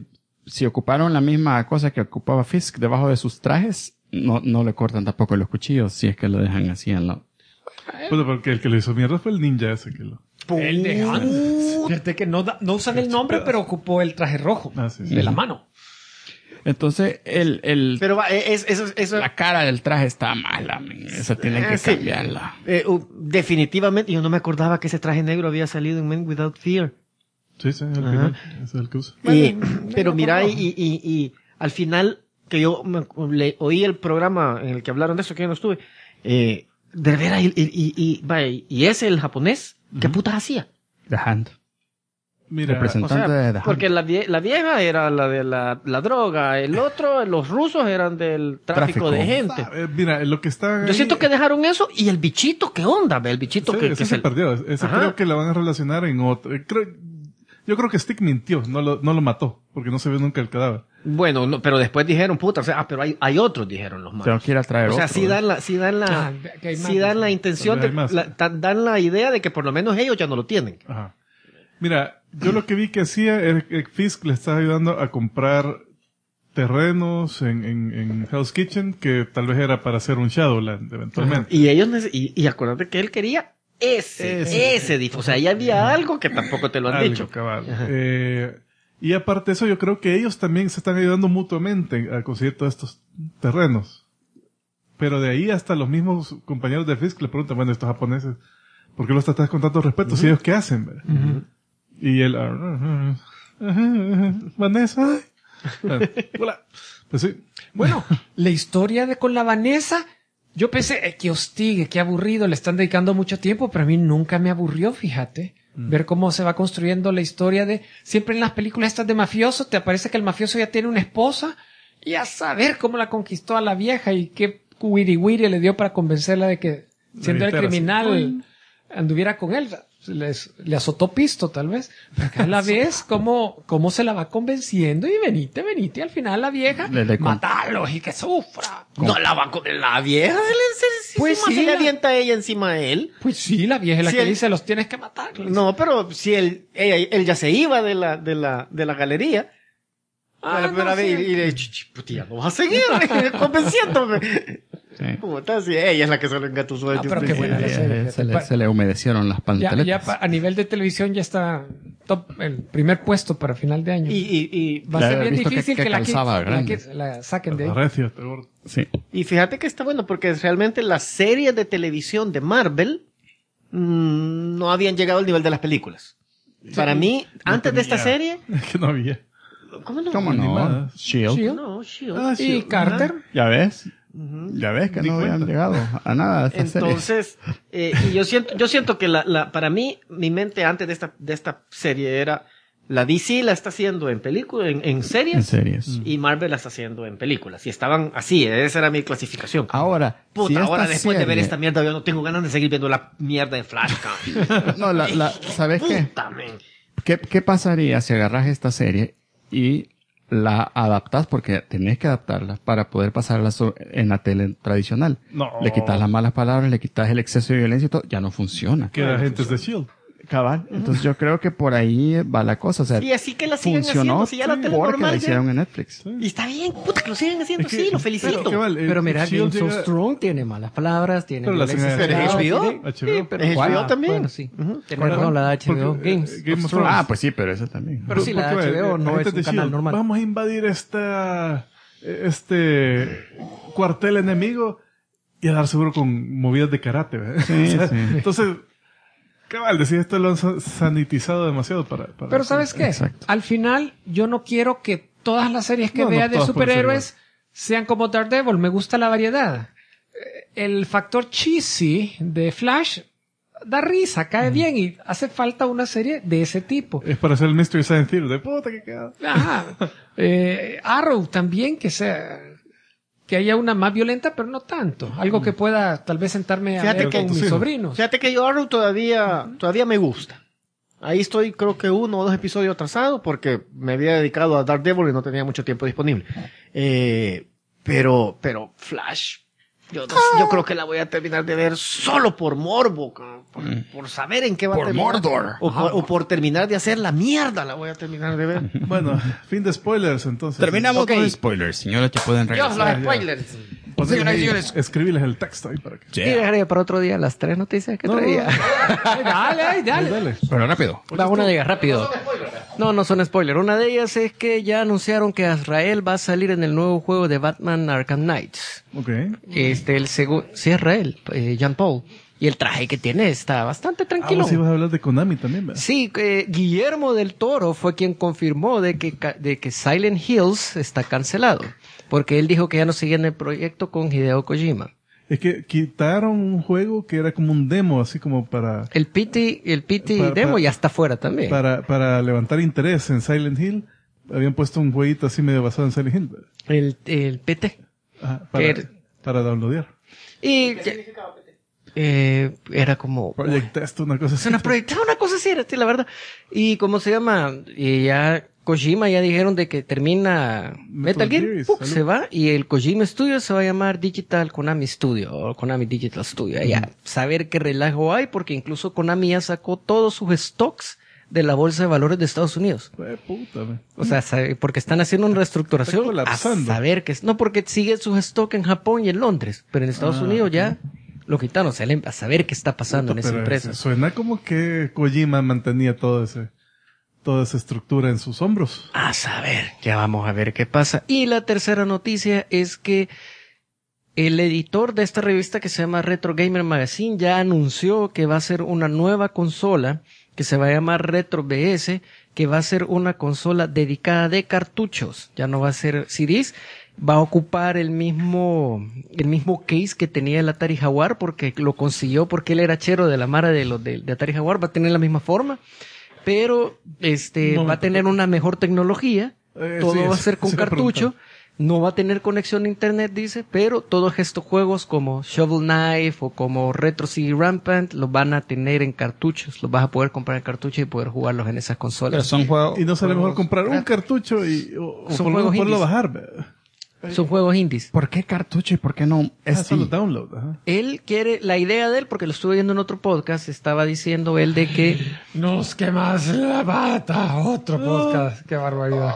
si ocuparon la misma cosa que ocupaba Fisk debajo de sus trajes, no le cortan tampoco los cuchillos si es que lo dejan así en la... Bueno, porque el que lo hizo mierda fue el ninja ese que lo... El de Han. Fíjate que no usan el nombre, pero ocupó el traje rojo Sí. de la mano. Entonces, Pero eso la cara del traje está mala, man. Esa tienen que sí. cambiarla. Definitivamente, yo no me acordaba que ese traje negro había salido en Men Without Fear. Sí, el final. Ese es el que usa. Pero mira, y al final, que yo oí el programa en el que hablaron de eso, que yo no estuve, de veras, y ese, el japonés, ¿qué putas hacía? The Hand. Mira, Representante de The Hand. porque la vieja era la de la droga, el otro, los rusos eran del tráfico de gente. mira, lo que está... Yo siento que dejaron eso, y el bichito, ¿qué onda? El bichito Sí, que ese se se perdió. Ese Ajá. creo que la van a relacionar en otro. Yo creo que Stick mintió, no lo mató, porque no se ve nunca el cadáver. Bueno, no, pero después dijeron, puta, o sea, pero hay otros, dijeron los malos. Tengo que ir a traer O sea, otro. sí dan que hay más, sí dan dicen. la intención Tal vez hay más. dan la idea de que por lo menos ellos ya no lo tienen. Ajá. Mira, yo lo que vi que hacía era que Fisk le estaba ayudando a comprar terrenos en Hell's Kitchen, que tal vez era para hacer un Shadowland eventualmente. Y ellos, y acuérdate que él quería ese edificio. O sea, ahí había algo que tampoco te lo han Algo, dicho. cabal. Y aparte de eso, yo creo que ellos también se están ayudando mutuamente a conseguir todos estos terrenos. Pero de ahí hasta los mismos compañeros de Fisk le preguntan, bueno, estos japoneses, ¿por qué los tratas con tanto respeto? ¿Si ellos qué hacen? ¿verdad? Y él, Vanessa. Hola. Pues sí. Bueno, la historia con la Vanessa, yo pensé, que hostigue, qué aburrido, le están dedicando mucho tiempo, pero a mí nunca me aburrió, fíjate. Ver cómo se va construyendo la historia de... Siempre en las películas estas de mafioso, te aparece que el mafioso ya tiene una esposa, y a saber cómo la conquistó a la vieja y qué wiri le dio para convencerla de que, siendo el criminal, anduviera con él. Le azotó pisto, tal vez. Pero acá a la vez, cómo se la va convenciendo y venite, y al final la vieja, matalos y que sufra. No la va con la vieja, Pues sí, se le avienta ella encima a él. Pues sí, la vieja es la Sí, que él- dice, los tienes que matar. No, pero si él ya se iba de la galería. Ah, la primera no, vez sí. y le putilla, no vas a seguir convenciéndome. Sí. ¿Cómo está? Sí, ella es la que se lo engatusó. Ah, pero qué Sí, buena la serie. se le humedecieron las Ya, pantaletas. a nivel de televisión ya está el primer puesto para final de año. Y Va a Ya ser he bien visto difícil que que la calzaba quiten, grande. la saquen de ahí. Recio, este gordo. Sí. fíjate que está bueno porque realmente las series de televisión de Marvel no habían llegado al nivel de las películas. Para mí, antes de esta tenía. serie, Que no había. ¿cómo no? ¿Cómo no? Animadas. Shield. Shield. No, Shield. Ah, Y sí. Carter. Ya ves. Ya ves que Di no habían cuenta. llegado a nada de estas series. Entonces, y yo siento que para mí, mi mente antes de esta serie era, la DC la está haciendo en películas, en series, En series. y Marvel la está haciendo en películas. Y estaban así, esa era mi clasificación. Ahora, Puta, si esta ahora después de ver serie- esta mierda, yo no tengo ganas de seguir viendo la mierda de Flash. No, ¿sabes qué? Puta, men. ¿Qué pasaría si agarras esta serie y la adaptas? Porque tenés que adaptarla para poder pasarla en la tele tradicional. No. Le quitas las malas palabras, le quitas el exceso de violencia y todo, ya no funciona. Que agentes de S.H.I.E.L.D. Cabal. Entonces yo creo que por ahí va la cosa. O sea, Y así que la siguen funcionó haciendo, si ya la tele porque normal la ya- hicieron en Netflix. Y está bien, puta, que lo siguen haciendo, Es que- sí, lo felicito. pero, cabal, Pero mira, S.H.I.E.L.D. Game of llega- Strong tiene malas palabras, tiene Pero la violencia hacen en sexual, HBO. tiene- HBO. Sí, pero HBO ¿cuál? también. Bueno, sí. Ujú. Perdón, la de HBO Porque, Games. Game of of Thrones. Ah, pues sí, pero eso también. Pero sí, la Porque, HBO no agentes es un de canal S.H.I.E.L.D., normal. Vamos a invadir este cuartel enemigo y a dar seguro con movidas de karate. ¿verdad? Sí, sí. Entonces, cabal, decía esto lo han sanitizado demasiado para Pero ¿sabes qué? Exacto. Al final, yo no quiero que todas las series que No, vea no de todas pueden ser superhéroes sean como Daredevil. Me gusta la variedad. El factor cheesy de Flash da risa, cae bien y hace falta una serie de ese tipo. Es para hacer el Mystery Science Theater. De puta que queda. Ajá. Arrow también, que haya una más violenta, pero no tanto. Algo que pueda tal vez sentarme a Fíjate ver que- con mis sí. sobrinos. Fíjate que yo Arrow todavía me gusta. Ahí estoy, creo que 1 o 2 episodios atrasado porque me había dedicado a Daredevil y no tenía mucho tiempo disponible. Pero Flash, Yo creo que la voy a terminar de ver solo por morbo, por saber en qué va a terminar. Mordor. O por terminar de hacer la mierda, la voy a terminar de ver. Bueno, fin de spoilers, entonces. Terminamos Ok. con spoilers, señores, que pueden Dios, regresar. los spoilers. Señoras y señores. Escríbeles el texto ahí para que... Yeah. Y dejaré para otro día las 3 noticias que traía. Dale. Dale. Pero rápido. Va una de ellas, rápido. No son spoilers. Una de ellas es que ya anunciaron que Azrael va a salir en el nuevo juego de Batman Arkham Knights. Ok. El segundo... Sí, Azrael, Jean Paul. Y el traje que tiene está bastante tranquilo. Vos ibas a hablar de Konami también, ¿verdad? Sí, Guillermo del Toro fue quien confirmó de que Silent Hills está cancelado. Porque él dijo que ya no seguía en el proyecto con Hideo Kojima. Es que quitaron un juego que era como un demo, así como para El PT demo ya está fuera también. para levantar interés en Silent Hill. Habían puesto un jueguito así medio basado en Silent Hill. El PT. Ajá, Que- para downloadear. Y era como... Project Test, una cosa Es así. una cosa así, era, sí, la verdad. Y ¿cómo se llama? Y ya Kojima ya dijeron de que termina Metal Gear, Gear, ¡puc! salud. Se va, y el Kojima Studio se va a llamar Digital Konami Studio, o Konami Digital Studio. Ya, saber qué relajo hay, porque incluso Konami ya sacó todos sus stocks de la Bolsa de Valores de Estados Unidos. Puta, man. O sea, porque están haciendo una reestructuración Está a colapsando. saber que no, porque sigue sus stocks en Japón y en Londres, pero en Estados Unidos ya lo quitaron, o sea, a saber qué está pasando en esa Pero empresa. suena como que Kojima mantenía toda esa estructura en sus hombros. A saber, ya vamos a ver qué pasa. Y la tercera noticia es que el editor de esta revista que se llama Retro Gamer Magazine ya anunció que va a ser una nueva consola que se va a llamar Retro BS, que va a ser una consola dedicada de cartuchos. Ya no va a ser CDs, va a ocupar el mismo case que tenía el Atari Jaguar, porque lo consiguió porque él era chero de la mara de los de Atari Jaguar, va a tener la misma forma, pero va a tener una mejor tecnología, todo sí, va a ser con se iba a cartucho, no va a tener conexión a internet, dice, pero todos estos juegos como Shovel Knight o como Retro City Rampant los van a tener en cartuchos, los vas a poder comprar en cartucho y poder jugarlos en esas Pero consolas. son juegos. Y no sale mejor comprar un cartucho o Son por lo menos juegos poderlo indies. bajar. ¿verdad? Son juegos indies. ¿Por qué cartucho y por qué no Solo SD? download. Ajá. Él quiere, la idea de él, porque lo estuve viendo en otro podcast, estaba diciendo él de que Nos quemas la pata. Otro podcast. Qué barbaridad.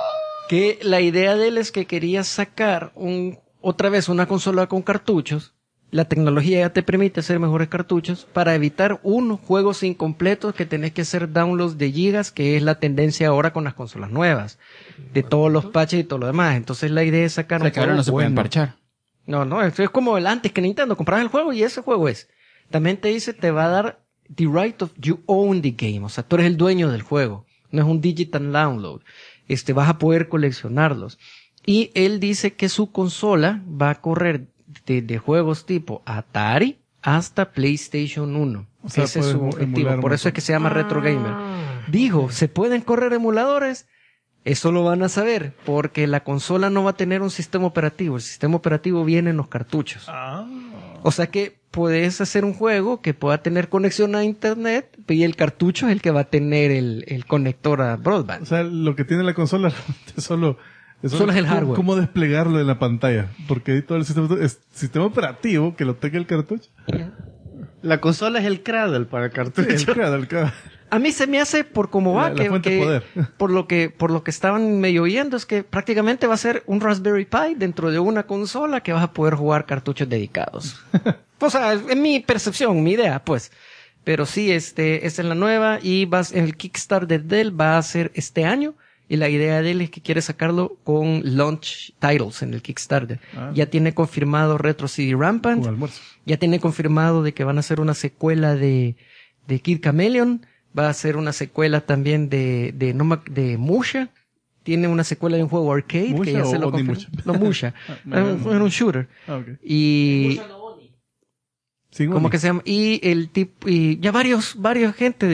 la idea de él es que quería sacar otra vez una consola con cartuchos. La tecnología ya te permite hacer mejores cartuchos para evitar juegos incompletos que tenés que hacer downloads de gigas, que es la tendencia ahora con las consolas nuevas, de todos los patches y todo lo demás. Entonces la idea es sacar O sea, un que ahora juego no se pueden bueno. parchar. No, esto es como el antes que Nintendo, comprabas el juego y ese juego es. También te dice, te va a dar the right of you own the game, o sea, tú eres el dueño del juego, no es un digital download. Vas a poder coleccionarlos. Y él dice que su consola va a correr de juegos tipo Atari hasta PlayStation 1. O sea, Ese es su puedes objetivo, emular por un eso es que se llama Retro Gamer. Ah. Dijo, ¿se pueden correr emuladores? Eso lo van a saber, porque la consola no va a tener un sistema operativo. El sistema operativo viene en los cartuchos. O sea que puedes hacer un juego que pueda tener conexión a internet y el cartucho es el que va a tener el conector a O broadband. sea, lo que tiene la consola realmente solo es el hardware. Cómo desplegarlo en la pantalla. Porque ahí todo el sistema operativo que lo tenga el cartucho. La consola es el cradle para el cartucho. El cada. A mí se me hace por cómo va La fuente de poder. por lo que estaban medio oyendo es que prácticamente va a ser un Raspberry Pi dentro de una consola que vas a poder jugar cartuchos dedicados. O sea, es mi percepción, mi idea, pues. Pero sí, esta es la nueva y el Kickstarter de él va a ser este año. Y la idea de él es que quiere sacarlo con launch titles en el Kickstarter. Ya tiene confirmado Retro City Rampant. Un almuerzo. Ya tiene confirmado de que van a hacer una secuela de Kid Chameleon. Va a ser una secuela también de Musha. Tiene una secuela de un juego arcade ¿Musha que ya se o lo Oni confirmó. Musha? No, Musha. Era un shooter. Ok. Y Sin ¿cómo Oni. que se llama? Y el tipo, y ya varios gente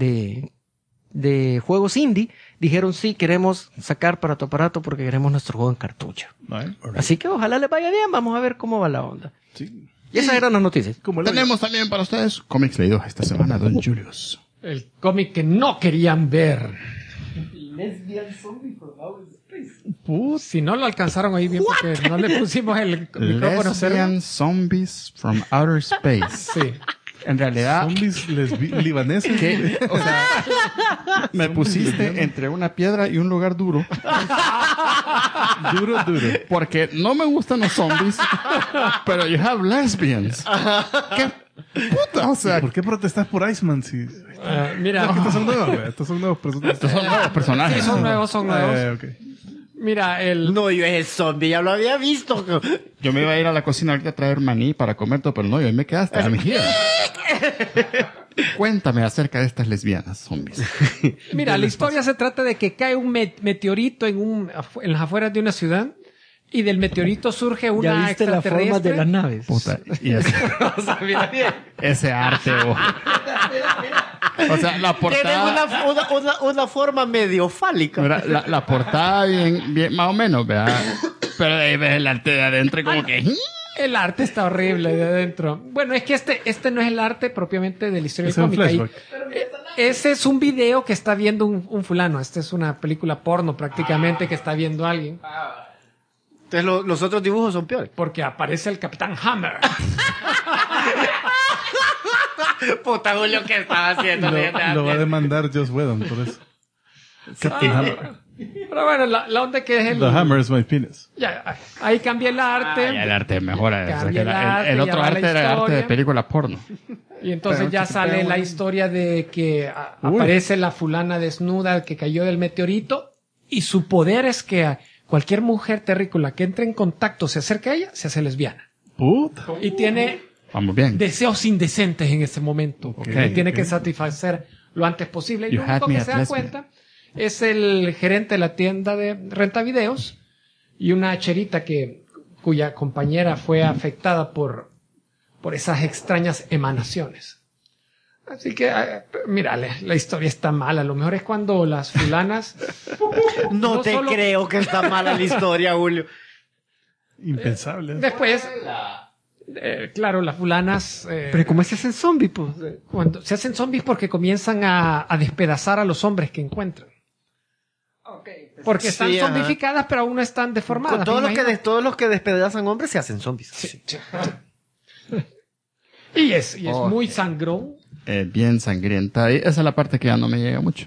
de juegos indie dijeron sí, queremos sacar para tu aparato porque queremos nuestro juego en cartucho. Right. Así que ojalá les vaya bien, vamos a ver cómo va la onda. Sí. Y esas eran las noticias. Como el Tenemos también para ustedes cómics leídos esta semana, Don Julius. El cómic que no querían ver. Si no lo alcanzaron ahí bien porque no le pusimos el micrófono cerca. Lesbian Zombies from Outer Space. Sí. En realidad, Zombies libaneses. ¿qué? O sea, me pusiste entre una piedra y un lugar duro. Duro. Porque no me gustan los zombies, pero you have lesbians. ¿Qué puta? O sea, ¿Por qué protestas por Iceman si... Mira, Estos son nuevos, güey. Estos son nuevos personajes. estos son nuevos personajes. sí, son nuevos. Ok. Mira, No, yo ese zombie ya lo había visto. Yo me iba a ir a la cocina ahorita a traer maní para comer todo, pero no, yo ahí me quedaste. I'm here. Cuéntame acerca de estas lesbianas zombies. Mira, la historia se trata de que cae un meteorito en las afueras de una ciudad y del meteorito surge ¿Ya una viste la forma extraterrestre. de las naves? Puta, y ese arte, o sea, la Tienen portada... una forma medio fálica. Mira, la portada bien, más o menos, ¿verdad? Pero de ahí ves el arte de adentro y como que... El arte está horrible de adentro. Bueno, es que este no es el arte propiamente de la historia Es un cómica. flashback. Ese es un video que está viendo un fulano. Esta es una película porno prácticamente que está viendo alguien. Entonces los otros dibujos son peores. Porque aparece el Capitán Hammer. Puta, Julio, ¿qué estaba haciendo? Lo va a demandar Joss Whedon por eso. Captain Hammer. Pero bueno, la onda que es el... The hammer is my penis. Ya, ahí cambia el arte. Ya el arte mejora. O sea, Cambia que el arte, el ya otro va la arte era arte de historia. película porno. Y entonces ya sale la historia de que aparece la fulana desnuda que cayó del meteorito y su poder es que cualquier mujer terrícola que entre en contacto, se acerca a ella, se hace lesbiana. Puta. Y tiene Vamos bien. deseos indecentes en ese momento. Que tiene ok. que satisfacer lo antes posible. Y You lo had único me que at se dan lesbian. cuenta es el gerente de la tienda de rentavideos y una cherita cuya compañera fue afectada por esas extrañas emanaciones. Así que, mira, la historia está mala. A lo mejor es cuando las fulanas... No te solo- creo que está mala la historia, Julio. Impensable. Después, claro, las fulanas... Pero ¿cómo se hacen zombies, pues? cuando se hacen zombies porque comienzan a despedazar a los hombres que encuentran. Porque están Sí, ajá. zombificadas, pero aún no están deformadas. Con todos me los que imagino. todos los que despedazan hombres se hacen zombies. Y es Oh, muy sangrón. Bien sangrienta. Y esa es la parte que ya no me llega mucho.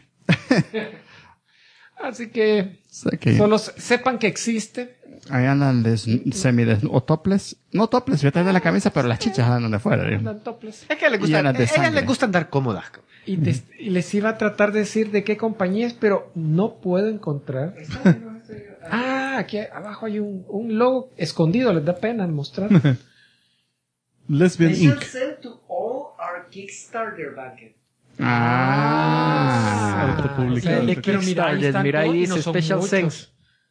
Así que Sé que solo sepan que existe. ahí andan semidesnudos. O topless. No topless, fíjate de la camisa, pero las chichas andan de fuera. ¿no? Andan topless. Es que les gusta, Llenas de a ellas sangre. les gusta andar cómodas. Y les iba a tratar de decir de qué compañía es, pero no puedo encontrar. Aquí abajo hay un logo escondido. Les da pena mostrar. Lesbian Inc. Autopublicado. De Pero mira, ahí Kickstarter, están mira, ahí todos y dice no son Special muchos. Thanks.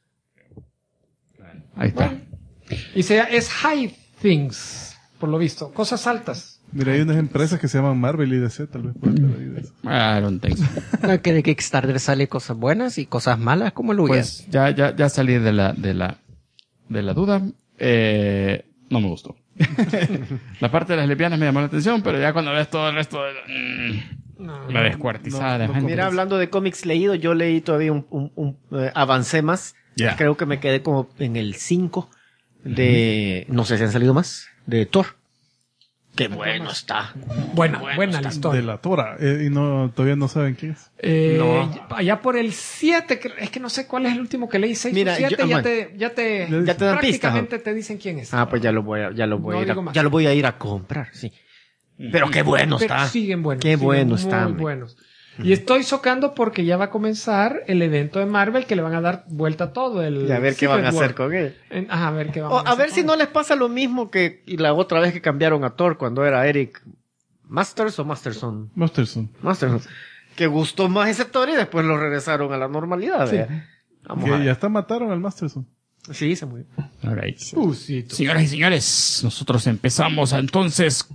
Ahí está. Y es High Things, por lo visto. Cosas altas. Mira, hay unas empresas que se llaman Marvel y DC, tal vez por ahí de eso. I don't think so. No, que de Kickstarter sale cosas buenas y cosas malas, como lo Pues ya salí de la duda. No me gustó. La parte de las lesbianas me llamó la atención, pero ya cuando ves todo el resto me descuartizaba de gente. Mira, hablando de cómics leídos, yo leí todavía avancé más. Ya. Creo que me quedé como en el 5 de... No sé si han salido más. De Thor. Qué bueno está. Buena la De historia. la Tora. Y no, todavía no saben quién es. Allá por el 7, es que no sé cuál es el último que leí, 6 Mira, o 7, yo- ya bueno. te Ya te dan pistas, prácticamente te dicen quién es. Pues ya lo voy a No ir a, digo más. ya lo voy a ir a comprar, sí. Pero qué bueno Pero está. siguen buenos. Qué siguen bueno muy está, hombre. buenos. Y estoy socando porque ya va a comenzar el evento de Marvel que le van a dar vuelta a todo. Y a ver qué van a hacer con él. A ver qué van O, a hacer. a ver si con no él. les pasa lo mismo que la otra vez que cambiaron a Thor cuando era Eric Masters o Masterson. Masterson. Masterson. Que gustó más ese Thor y después lo regresaron a la normalidad. Sí. ¿verdad? Vamos a Que ver. ya hasta mataron al Masterson. Sí, se murió. All right. Sí, Señoras y señores, nosotros empezamos entonces.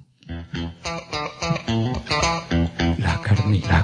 La carnita.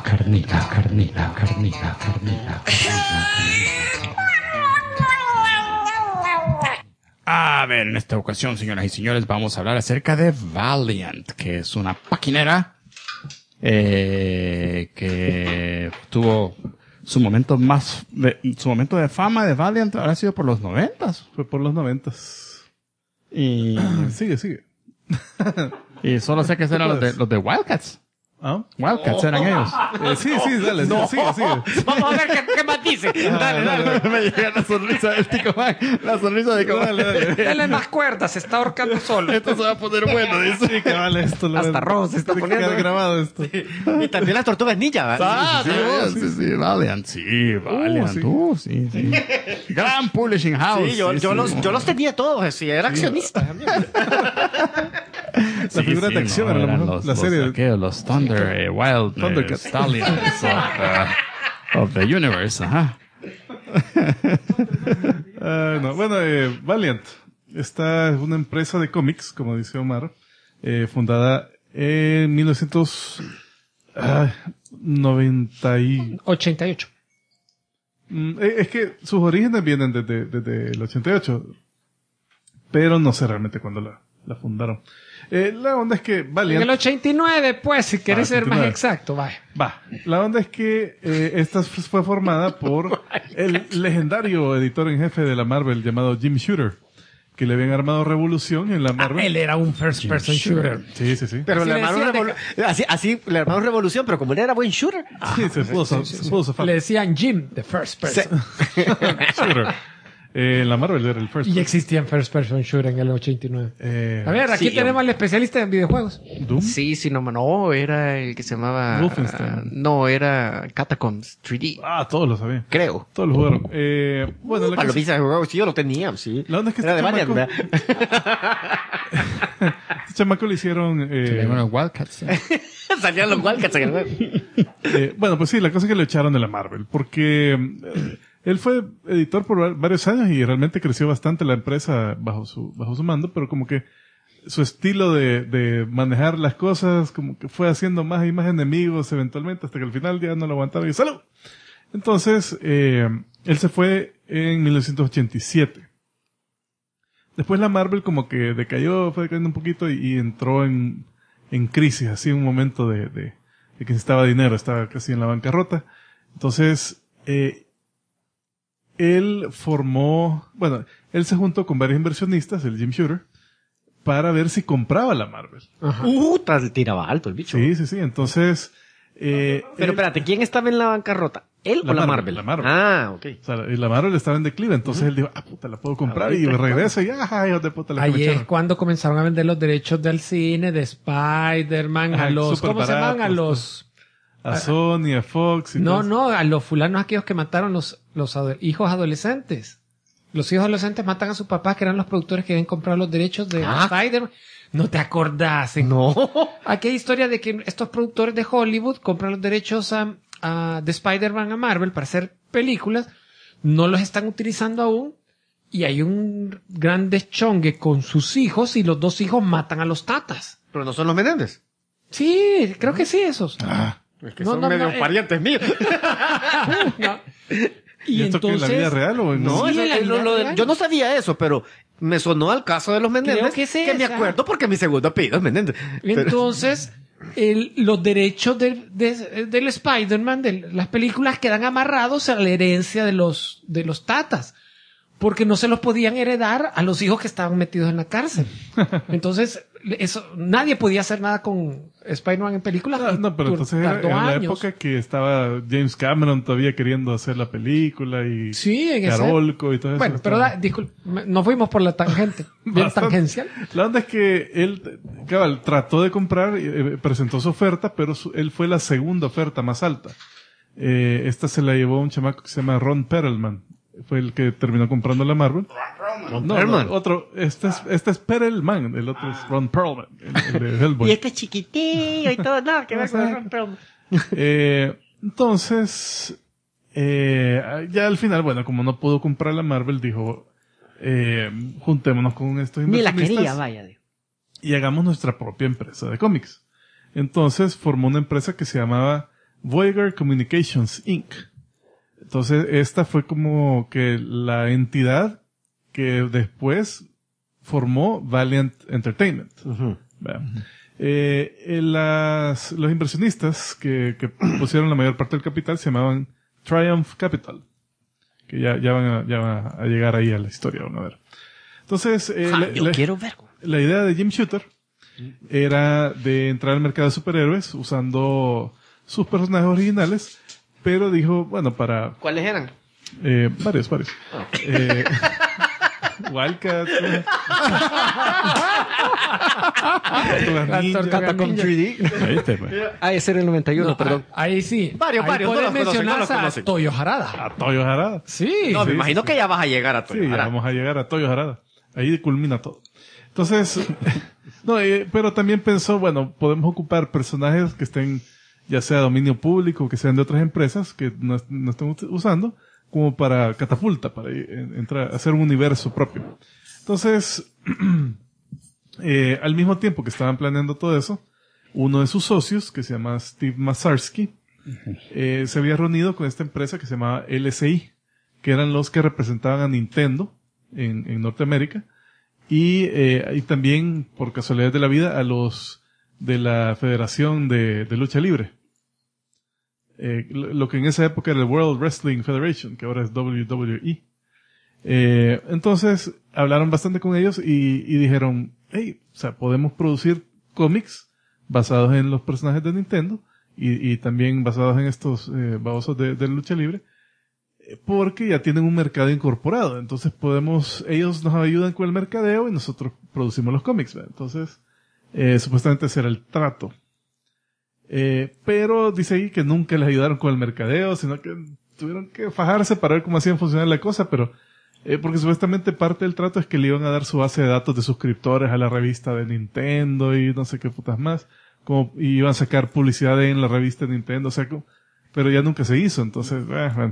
A ver, en esta ocasión, señoras y señores, vamos a hablar acerca de Valiant, que es una paquinera que tuvo su momento de fama de Valiant habrá sido por los 90s. Fue por los 90s. Y Sigue. solo sé que eran los de Wildcats. ¿Ah? Wildcats eran ellos. Sí, dale, sigue. Vamos a ver qué más dice. Dale. Me llega la sonrisa del Tico Man. La sonrisa de Tico Man. Dale más cuerdas, se está ahorcando solo. Esto se va a poner bueno, dice. Sí, que vale esto. Hasta Ross se está tiene que poniendo. quedar grabado esto. Y también las tortugas ninja, ¿verdad? Sí, Valiant. Sí, Valiant. sí. Sí. Gran publishing house. Sí, yo los tenía todos, sí, era accionista. La figura de acción era eran la serie. Los Thunder, Wild Thundercats. Stallions of the Universe. Ajá. No, bueno, Valiant. Esta es una empresa de cómics, como dice Omar, fundada en 1990 88. Es que sus orígenes vienen desde el 88, pero no sé realmente cuándo la fundaron. La onda es que En Valiant... el 89, pues, si querés ser más 89. exacto, vaya. La onda es que esta fue formada por el legendario editor en jefe de la Marvel llamado Jim Shooter, que le habían armado revolución en la Marvel. Él era un first person shooter. Sí. Pero Así le le armaron decían así le armaron revolución, pero como él era buen shooter. Sí, se pudo zafar. Le decían Jim, the first person. Shooter. En la Marvel era el first. Y existían first person shooter en el 89. A ver, aquí sí, tenemos al especialista en videojuegos. Doom. Sí, no, era el que se llamaba... Wolfenstein. no, era Catacombs 3D, Todos lo sabían. creo. Todos lo jugaron. Bueno, la Para cosa- los juegos, sí, yo lo tenía, sí. La onda es que Era de este Valiant, chamaco- ¿verdad? este chamaco le hicieron... Los Wildcats. Salían los Wildcats en el juego. bueno, pues sí, la cosa es que lo echaron de la Marvel, porque él fue editor por varios años y realmente creció bastante la empresa bajo su mando, pero como que su estilo de manejar las cosas como que fue haciendo más y más enemigos eventualmente hasta que al final ya no lo aguantaron y ¡salud! Entonces, él se fue en 1987. Después la Marvel como que fue decayendo un poquito y entró en crisis, así un momento de que necesitaba dinero, estaba casi en la bancarrota. Entonces, él se juntó con varios inversionistas, el Jim Shooter, para ver si compraba la Marvel. Tiraba alto el bicho. Sí. Entonces, Pero espérate, ¿quién estaba en la bancarrota? ¿Él o la Marvel? La Marvel. Ah, ok. O sea, y la Marvel estaba en declive, entonces él dijo, puta, la puedo comprar y me regreso y hijos de puta, la Ahí es aprovecharon. cuando comenzaron a vender los derechos del cine, de Spider-Man, Ajá, a los... súper ¿Cómo se llaman? A baratos, los... A Sony, a Fox y todo eso. No, a los fulanos aquellos que mataron los hijos adolescentes. Los hijos adolescentes matan a sus papás, que eran los productores que habían comprado los derechos de Spider-Man. No te acordás. No. Aquí hay historia de que estos productores de Hollywood compran los derechos de Spider-Man a Marvel para hacer películas. No los están utilizando aún. Y hay un gran deschongue con sus hijos y los dos hijos matan a los tatas. Pero no son los Menéndez. Sí, creo que sí, esos. Es que No, son no, medio no, parientes míos. No. ¿Y esto que en la vida real o en No, Sí, eso- en la vida real. yo no sabía eso, pero me sonó al caso de los Menéndez. Creo que sí, me esa. acuerdo porque mi segundo apellido es Menéndez. Pero- Entonces, los derechos del Spider-Man, de las películas, quedan amarrados a la herencia de los tatas. Porque no se los podían heredar a los hijos que estaban metidos en la cárcel. Entonces, nadie podía hacer nada con Spider-Man en películas. No, pero entonces tardó era en la años. época que estaba James Cameron todavía queriendo hacer la película y Sí, en ese- Carolco y todo eso. Bueno, pero disculpe, nos fuimos por la tangente. Bien Bastante. tangencial. La onda es que él, cabal, trató de comprar, presentó su oferta, pero él fue la segunda oferta más alta. Esta se la llevó un chamaco que se llama Ron Perlman. Fue el que terminó comprando la Marvel. Perlman. Otro, este es Perlman, el otro es Ron Perlman, el de Hellboy. Y este chiquitillo y todo, nada que ver con el Perlman. Entonces, ya al final, bueno, como no pudo comprar la Marvel, dijo, juntémonos con estos Ni la inversionistas quería, vaya. Dios. y hagamos nuestra propia empresa de cómics. Entonces formó una empresa que se llamaba Voyager Communications Inc. Entonces esta fue como que la entidad que después formó Valiant Entertainment. Vea. Los inversionistas que pusieron la mayor parte del capital se llamaban Triumph Capital. Que ya van a llegar ahí a la historia, vamos a ver. Entonces, yo quiero ver. la idea de Jim Shooter era de entrar al mercado de superhéroes usando sus personajes originales, pero dijo, bueno, ¿Cuáles eran? varios. Wildcat, Capcom 3D. ¿Viste, pues? Ese era el 91, No, perdón. Ahí sí. Varios, Ahí no puedes los conocen, mencionar no los a conocen. Toyo Harada. a Toyo Harada. Sí. No, me sí, imagino sí. que ya vas a llegar a Sí, Toyo ya Harada. vamos a llegar a Toyo Harada. Ahí culmina todo. Entonces, no, pero también pensó, bueno, podemos ocupar personajes que estén, ya sea dominio público, que sean de otras empresas, que no estén usando, como para catapulta, para entrar, hacer un universo propio. Entonces, al mismo tiempo que estaban planeando todo eso, uno de sus socios, que se llama Steve Masarsky, se había reunido con esta empresa que se llamaba LSI, que eran los que representaban a Nintendo en Norteamérica, y también, por casualidad de la vida, a los de la Federación de Lucha Libre. Lo que en esa época era el World Wrestling Federation, que ahora es WWE. Entonces, hablaron bastante con ellos y dijeron, hey, o sea, podemos producir cómics basados en los personajes de Nintendo y también basados en estos babosos de lucha libre, porque ya tienen un mercado incorporado. Entonces ellos nos ayudan con el mercadeo y nosotros producimos los cómics, ¿verdad? Entonces, supuestamente ese era el trato. Pero dice ahí que nunca les ayudaron con el mercadeo, sino que tuvieron que fajarse para ver cómo hacían funcionar la cosa, pero porque supuestamente parte del trato es que le iban a dar su base de datos de suscriptores a la revista de Nintendo y no sé qué putas más, y iban a sacar publicidad en la revista de Nintendo, o sea, pero ya nunca se hizo, entonces, bueno.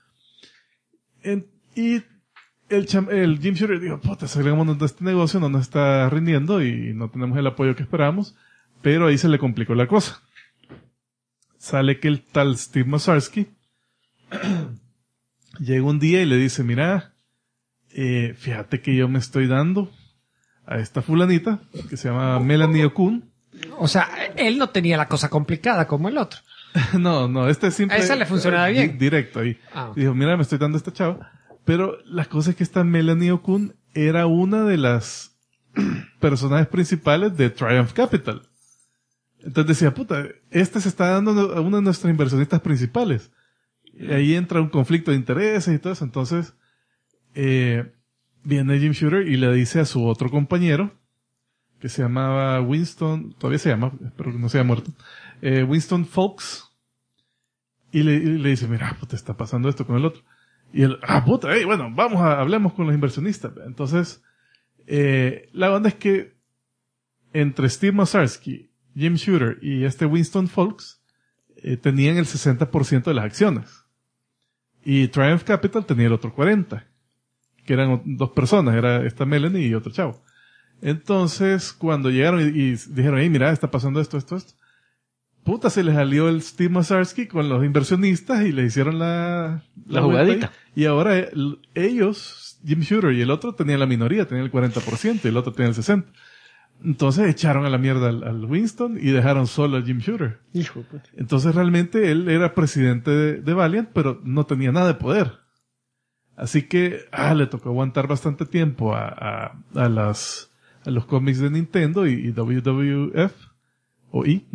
Y el Jim Shooter dijo, puta, salgamos de este negocio, no nos está rindiendo y no tenemos el apoyo que esperábamos, pero ahí se le complicó la cosa. Sale que el tal Steve Masarsky llega un día y le dice, mira, fíjate que yo me estoy dando a esta fulanita, que se llama Melanie Okun. O sea, él no tenía la cosa complicada como el otro. No, este es simple. A esa le funcionaba bien. Directo ahí. Ah. Dijo, mira, me estoy dando a esta chava. Pero la cosa es que esta Melanie Okun era una de las personajes principales de Triumph Capital. Entonces decía, puta, se está dando a uno de nuestros inversionistas principales. Y ahí entra un conflicto de intereses y todo eso. Entonces, viene Jim Shooter y le dice a su otro compañero, que se llamaba Winston, todavía se llama, espero que no se haya muerto, Winston Foulkes, y le dice, mira, puta, está pasando esto con el otro. Y él, puta, bueno, hablemos con los inversionistas. Entonces, la onda es que entre Steve Masarsky, Jim Shooter y este Winston Foulkes tenían el 60% de las acciones. Y Triumph Capital tenía el otro 40%, que eran dos personas, era esta Melanie y otro chavo. Entonces, cuando llegaron y dijeron, mira, está pasando esto, puta, se les salió el Steve Masarsky con los inversionistas y le hicieron la jugadita. Y ahora ellos, Jim Shooter y el otro, tenían la minoría, tenían el 40% y el otro tenía el 60%. Entonces echaron a la mierda al Winston y dejaron solo a Jim Shooter. Hijo de puta. Entonces realmente él era presidente de Valiant, pero no tenía nada de poder. Así que, le tocó aguantar bastante tiempo a los cómics de Nintendo y WWF, o y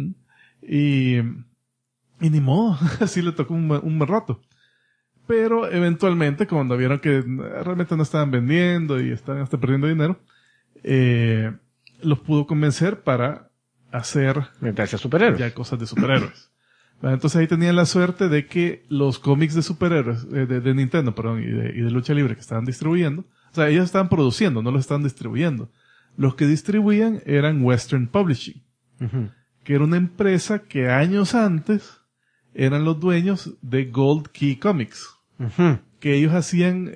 ni modo, así le tocó un buen rato. Pero eventualmente, cuando vieron que realmente no estaban vendiendo y estaban hasta perdiendo dinero, los pudo convencer para hacer Meterse a superhéroes. ya cosas de superhéroes. Entonces ahí tenían la suerte de que los cómics de superhéroes, de Nintendo, perdón, y de lucha libre que estaban distribuyendo, o sea, ellos estaban produciendo, no los estaban distribuyendo. Los que distribuían eran Western Publishing, que era una empresa que años antes eran los dueños de Gold Key Comics, que ellos hacían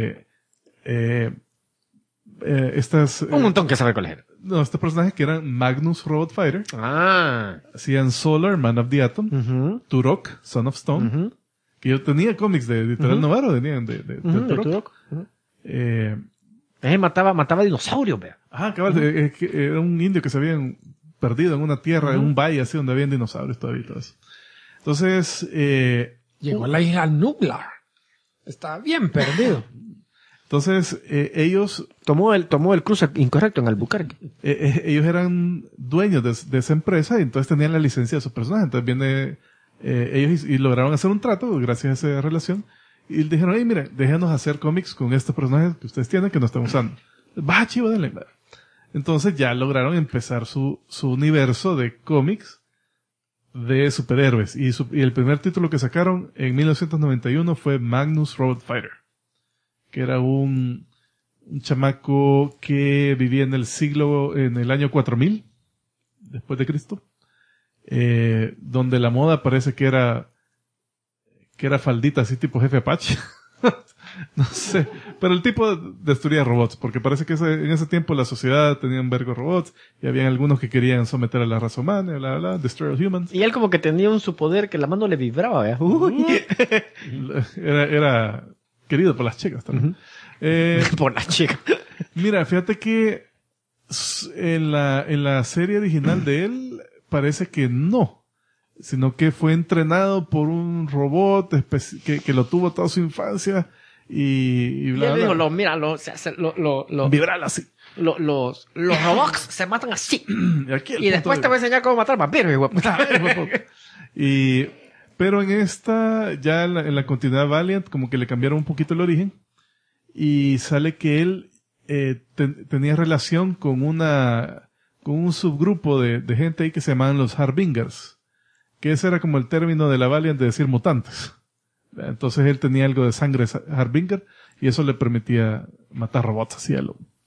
estas... Un montón que saber cuál era. No, estos personajes que eran Magnus Robot Fighter, hacían Solar, Man of the Atom, Turok, Son of Stone, que yo tenía cómics de Editorial Novaro, tenían de Turok. Mataba dinosaurios, vea. Cabal, que era un indio que se habían perdido en una tierra, en un valle así donde habían dinosaurios todavía y todo eso. Entonces, Llegó a la isla Nublar. Está bien perdido. Entonces, ellos Tomó el cruce incorrecto en Albuquerque. ellos eran dueños de esa empresa y entonces tenían la licencia de sus personajes. Entonces viene ellos y lograron hacer un trato gracias a esa relación y dijeron, hey, mire, déjenos hacer cómics con estos personajes que ustedes tienen que no están usando. Va, chivo, denle. Entonces ya lograron empezar su universo de cómics de superhéroes y el primer título que sacaron en 1991 fue Magnus Robot Fighter, que era un chamaco que vivía en el año 4000 después de Cristo, donde la moda parece que era faldita así tipo Jefe Apache. No sé, pero el tipo destruía robots, porque parece que en ese tiempo la sociedad tenía un vergo de robots y habían algunos que querían someter a la raza humana, bla, bla, destroy all humans. Y él como que tenía un superpoder que la mano le vibraba, ¿verdad? Era querido por las chicas también. Por la chica. Mira, fíjate que en la serie original de él parece que no, sino que fue entrenado por un robot que lo tuvo toda su infancia y bla, Y él bla. dijo, Vibrar así. los robots se matan así. Y, aquí el Y después te voy a enseñar cómo matar vampiros, hijo de puta. Pero en esta, ya en la continuidad Valiant, como que le cambiaron un poquito el origen. Y sale que él tenía relación con un subgrupo de gente ahí que se llamaban los Harbingers. Que ese era como el término de la Valiant de decir mutantes. Entonces él tenía algo de sangre Harbinger y eso le permitía matar robots así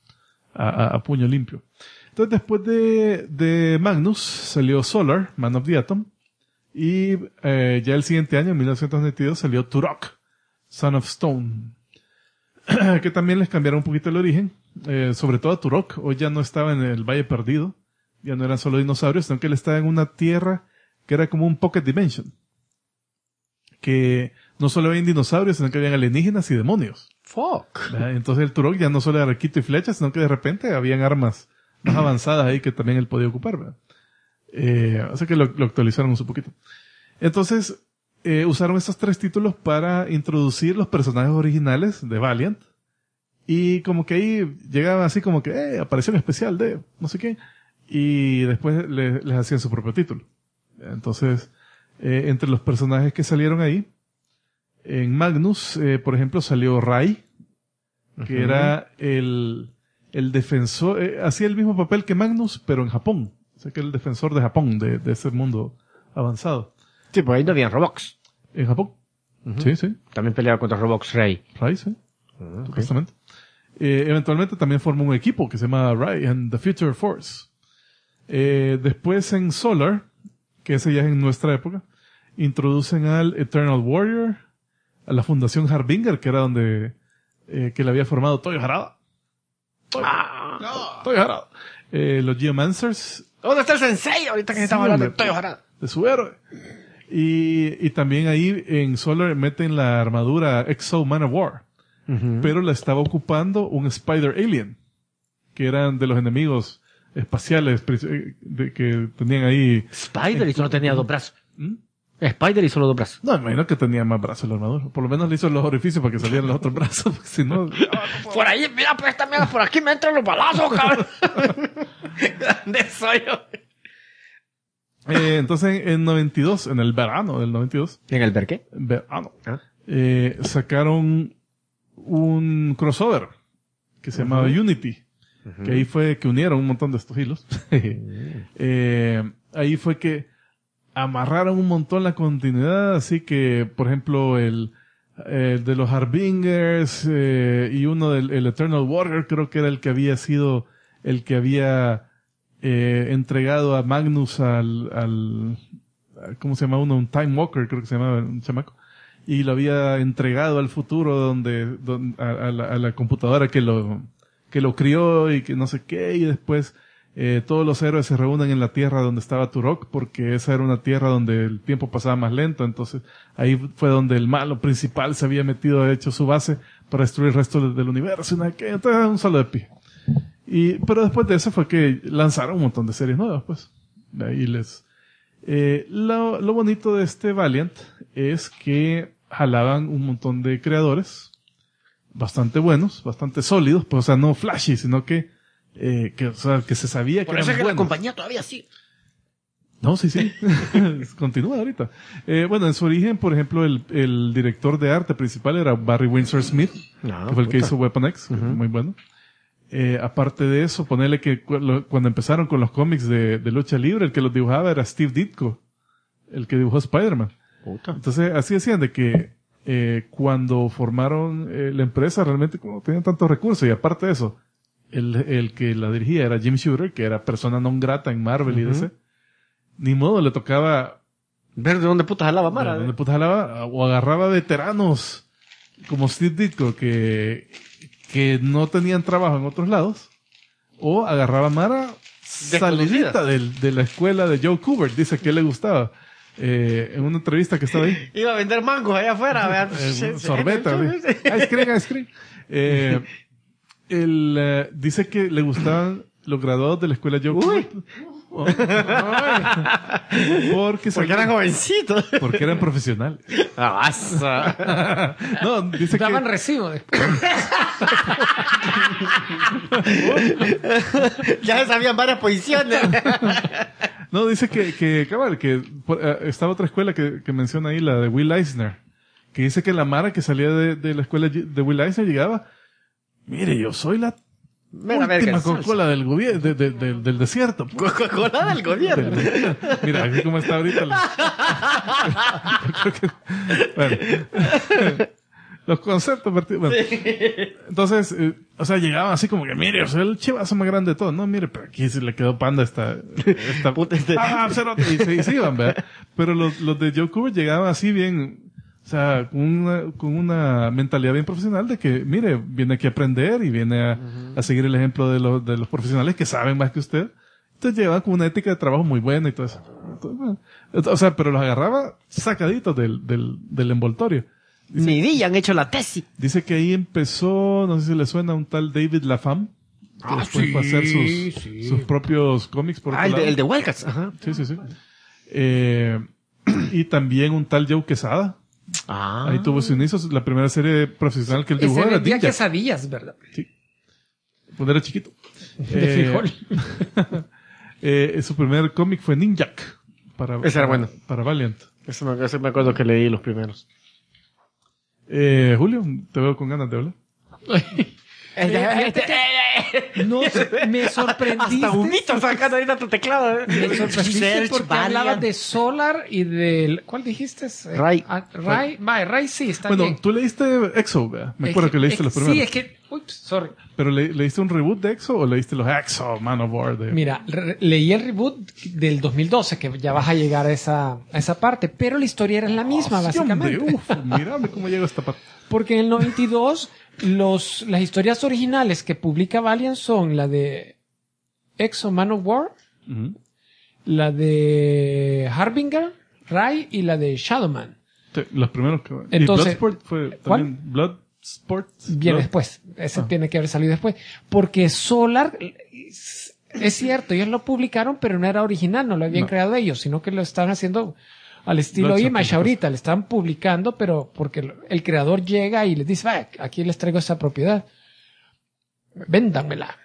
a puño limpio. Entonces después de Magnus salió Solar, Man of the Atom, y ya el siguiente año, en 1992, salió Turok, Son of Stone, que también les cambiaron un poquito el origen, sobre todo a Turok. Hoy ya no estaba en el Valle Perdido, ya no eran solo dinosaurios, sino que él estaba en una tierra que era como un Pocket Dimension, que no solo había dinosaurios, sino que habían alienígenas y demonios. Fuck. ¿Verdad? Entonces el Turok ya no solo era arquito y flechas, sino que de repente habían armas más avanzadas ahí que también él podía ocupar, ¿verdad? O sea que lo actualizaron un poquito. Entonces, usaron estos 3 títulos para introducir los personajes originales de Valiant. Y como que ahí llegaban así como que, aparición especial de no sé qué. Y después les hacían su propio título. Entonces, entre los personajes que salieron ahí, en Magnus, por ejemplo, salió Rai, que era el defensor, hacía el mismo papel que Magnus, pero en Japón. O sea que el defensor de Japón, de ese mundo avanzado. Sí, pues ahí no habían robots. En Japón. Sí, sí. También peleaba contra robots Rey. Rai, sí. Supuestamente. Eventualmente también formó un equipo que se llama Rai and the Future Force. Después en Solar, que ese ya es en nuestra época, introducen al Eternal Warrior, a la Fundación Harbinger, que era donde que le había formado Toyo Harada. Toyo Harada. Los Geomancers. ¿Dónde está el sensei? Ahorita que estamos hablando de Toyo Harada. De su héroe. Y también ahí en Solar meten la armadura Exo Man of War. Pero la estaba ocupando un Spider Alien, que eran de los enemigos espaciales que tenían ahí. Spider y solo tenía 2 brazos. Spider y solo 2 brazos. No, imagino que tenía más brazos la armadura. Por lo menos le hizo los orificios para que salieran los otros brazos, porque si no... Por ahí, mira, pues esta mierda, por aquí me entran los balazos, cabrón. De soy yo. Entonces en 92, en el verano del 92, ¿En el ver qué? verano, sacaron un crossover que se llamaba Unity, que ahí fue que unieron un montón de estos hilos. Ahí fue que amarraron un montón la continuidad, así que, por ejemplo, el de los Harbingers y uno del Eternal Warrior, creo que era el que había sido el que había entregado a Magnus al ¿cómo se llama uno? Un Time Walker, creo que se llamaba un chamaco. Y lo había entregado al futuro a la computadora que lo crió y que no sé qué, y después todos los héroes se reúnen en la tierra donde estaba Turok, porque esa era una tierra donde el tiempo pasaba más lento. Entonces ahí fue donde el malo principal se había metido, hecho su base para destruir el resto del universo. Entonces era un solo de pie. Pero después de eso fue que lanzaron un montón de series nuevas, pues. Lo bonito de este Valiant es que jalaban un montón de creadores bastante buenos, bastante sólidos, pues, o sea, no flashy, sino que se sabía Por que eso eran es que la buenos. compañía todavía sí. No, sí. Continúa ahorita. Bueno, en su origen, por ejemplo, el director de arte principal era Barry Windsor Smith, que fue el que hizo Weapon X, que es muy bueno. Aparte de eso, ponerle que cuando empezaron con los cómics de lucha libre, el que los dibujaba era Steve Ditko, el que dibujó Spider-Man. Entonces, así decían de que cuando formaron la empresa, realmente como tenían tantos recursos, y aparte de eso, el que la dirigía era Jim Shooter, que era persona non grata en Marvel y DC. Ni modo, le tocaba Ver de dónde putas jalaba Mara. donde puta jalaba, o agarraba veteranos como Steve Ditko que no tenían trabajo en otros lados, o agarraba Mara salidita de la escuela de Joe Kubert, dice que le gustaba. En una entrevista que estaba ahí. Iba a vender mangos allá afuera. vean. Sorbeta, ice cream. Dice que le gustaban los graduados de la escuela Joe Kubert. Porque eran jovencitos. Porque eran profesionales. No, dice Daban que recibo después. Ya se sabían varias posiciones. no, dice que estaba otra escuela que menciona ahí, la de Will Eisner, que dice que la Mara que salía de la escuela de Will Eisner llegaba, mire, yo soy la última Coca-Cola del gobierno, del desierto. Coca-Cola del gobierno. Mira, así como está ahorita. Bueno. Los conceptos bueno. Entonces, o sea, llegaban así como que, mire, o sea, el chivazo más grande de todo. No, mire, pero aquí se le quedó panda esta cerote. Y se iban, ¿verdad? Pero los de Joe Kubert llegaban así bien, o sea, con una mentalidad bien profesional de que, mire, viene aquí a aprender y viene a seguir el ejemplo de los profesionales que saben más que usted. Entonces llevaban con una ética de trabajo muy buena y todo eso. Entonces, bueno, o sea, pero los agarraba sacaditos del envoltorio. Ni día han hecho la tesis. Dice que ahí empezó, no sé si le suena, un tal David Lafam, que después fue a hacer sus propios cómics por otro lado. El de Wildcats. Ajá. Sí. Y también un tal Joe Quesada. Ahí tuvo su inicio. La primera serie profesional que él dibujó Ese era vendía Ninja. quesadillas, ¿verdad? Sí. Cuando era chiquito. De frijol. Su primer cómic fue Ninjak. Ese era bueno. Para Valiant. Ese me acuerdo que leí los primeros. Julio, te veo con ganas de hablar. No, me sorprendiste. Hasta humito sacando ahorita tu teclado. Me sorprendiste porque hablabas de Solar y del... ¿Cuál dijiste? Ray. Ray sí, está Bueno, bien. tú leíste Exo, ¿verdad? Me acuerdo que leíste los primeros. Sí, es que... Ups, sorry. ¿Pero leíste un reboot de Exo o leíste los Exo, Man of War? Mira, leí el reboot del 2012, que ya vas a llegar a esa parte, pero la historia era la misma, básicamente. Mírame cómo llega esta parte. Porque en el 92, las historias originales que publica Valiant son la de Exo Man of War, la de Harbinger, Ray y la de Shadowman. Sí, los primeros que... Entonces, ¿y Bloodsport fue también? ¿Bloodsport? Viene después. Ese tiene que haber salido después. Porque Solar, es cierto, ellos lo publicaron, pero no era original, no lo habían creado ellos, sino que lo estaban haciendo al estilo Image ahorita, le estaban publicando, pero porque el creador llega y les dice, aquí les traigo esa propiedad. Véndanmela.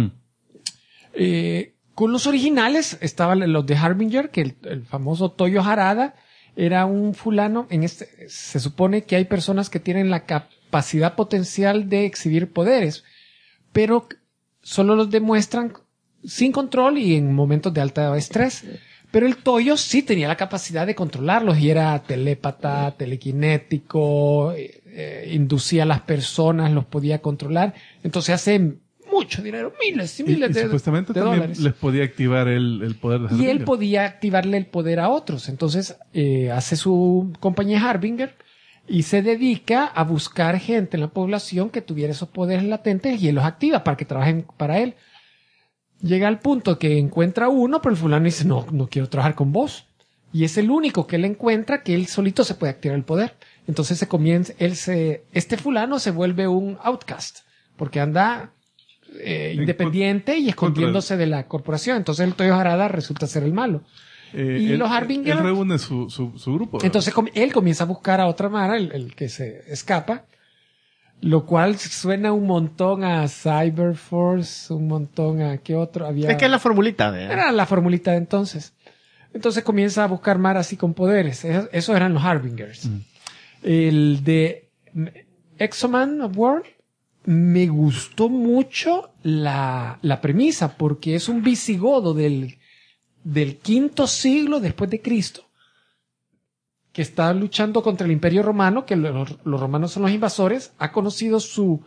Con los originales estaban los de Harbinger, que el famoso Toyo Harada era un fulano, se supone que hay personas que tienen la capacidad potencial de exhibir poderes, pero solo los demuestran sin control y en momentos de alta estrés. Pero el Toyo sí tenía la capacidad de controlarlos y era telépata, telequinético, inducía a las personas, los podía controlar. Entonces hace mucho dinero, miles y miles de supuestamente de también dólares. les podía activar el poder de Harbinger. Y él podía activarle el poder a otros. Entonces hace su compañía Harbinger y se dedica a buscar gente en la población que tuviera esos poderes latentes y él los activa para que trabajen para él. Llega al punto que encuentra uno, pero el fulano dice, no quiero trabajar con vos. Y es el único que él encuentra que él solito se puede activar el poder. Entonces este fulano se vuelve un outcast, porque anda independiente y escondiéndose de la corporación. Entonces el Toyo Harada resulta ser el malo. Y los Harbinger... Él reúne su grupo. ¿verdad? Entonces él comienza a buscar a otra Mara, el que se escapa, lo cual suena un montón a Cyberforce, un montón a... ¿Qué otro había? Es que es la formulita, ¿verdad? Era la formulita de entonces. Entonces comienza a buscar Mara así con poderes. Esos eran los Harbingers. El de Exoman of World me gustó mucho la premisa, porque es un visigodo del quinto siglo después de Cristo, que está luchando contra el Imperio Romano, que los romanos son los invasores, ha conocido su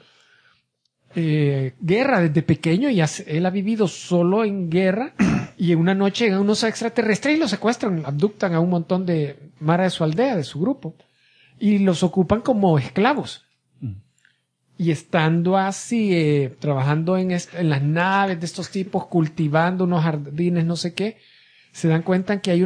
guerra desde pequeño y él ha vivido solo en guerra, y en una noche llegan unos extraterrestres y lo secuestran, abductan a un montón de Mara de su aldea, de su grupo, y los ocupan como esclavos. Y estando así, trabajando en las naves de estos tipos, cultivando unos jardines, no sé qué, se dan cuenta que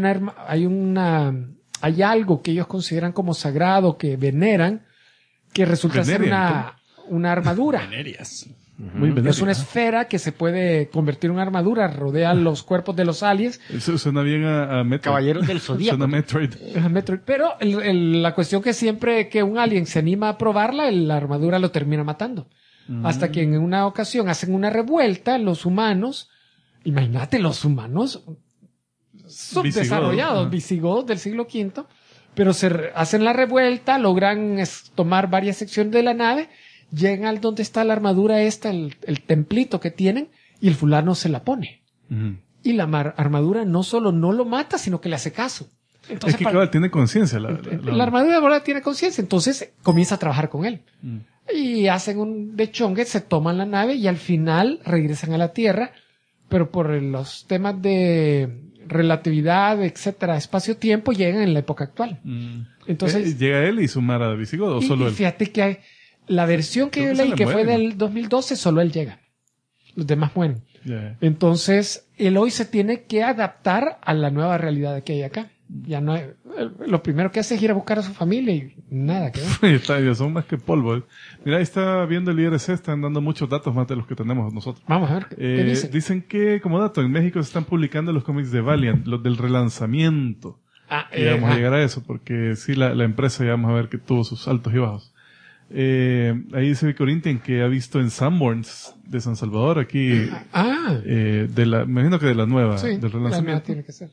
hay algo que ellos consideran como sagrado, que veneran, que resulta ser una armadura. Venerias. Muy benéfico. Es una esfera que se puede convertir en una armadura, rodea los cuerpos de los aliens. Eso suena bien a Metroid. Caballeros del Zodíaco. Suena a Metroid. Pero la cuestión que siempre que un alien se anima a probarla, la armadura lo termina matando. Hasta que en una ocasión hacen una revuelta los humanos. Imagínate, los humanos subdesarrollados, visigodos del siglo V, pero hacen la revuelta, logran tomar varias secciones de la nave, llegan al donde está la armadura esta, el templito que tienen, y el fulano se la pone. Y la armadura no solo no lo mata, sino que le hace caso. Entonces, es que claro, tiene conciencia. La armadura de verdad tiene conciencia, entonces comienza a trabajar con él. Y hacen un dechongue, se toman la nave y al final regresan a la Tierra, pero por los temas de relatividad, etcétera, espacio-tiempo, llegan en la época actual. Entonces ¿llega él y su Mara de visigodo o solo él? Fíjate que la versión que yo leí, que fue del 2012, solo él llega. Los demás mueren. Yeah. Entonces, él hoy se tiene que adaptar a la nueva realidad que hay acá. Ya no hay, lo primero que hace es ir a buscar a su familia y nada que ver. Son más que polvo. Mira, ahí está viendo el IRC, están dando muchos datos más de los que tenemos nosotros. Vamos a ver qué dicen. Dicen que, como dato, en México se están publicando los cómics de Valiant, los del relanzamiento. Y vamos a llegar a eso, porque sí, la empresa ya vamos a ver que tuvo sus altos y bajos. Ahí dice Vicorintian que ha visto en Sanborns de San Salvador, aquí, me imagino que de la nueva, sí, del relanzamiento. La nueva tiene que ser.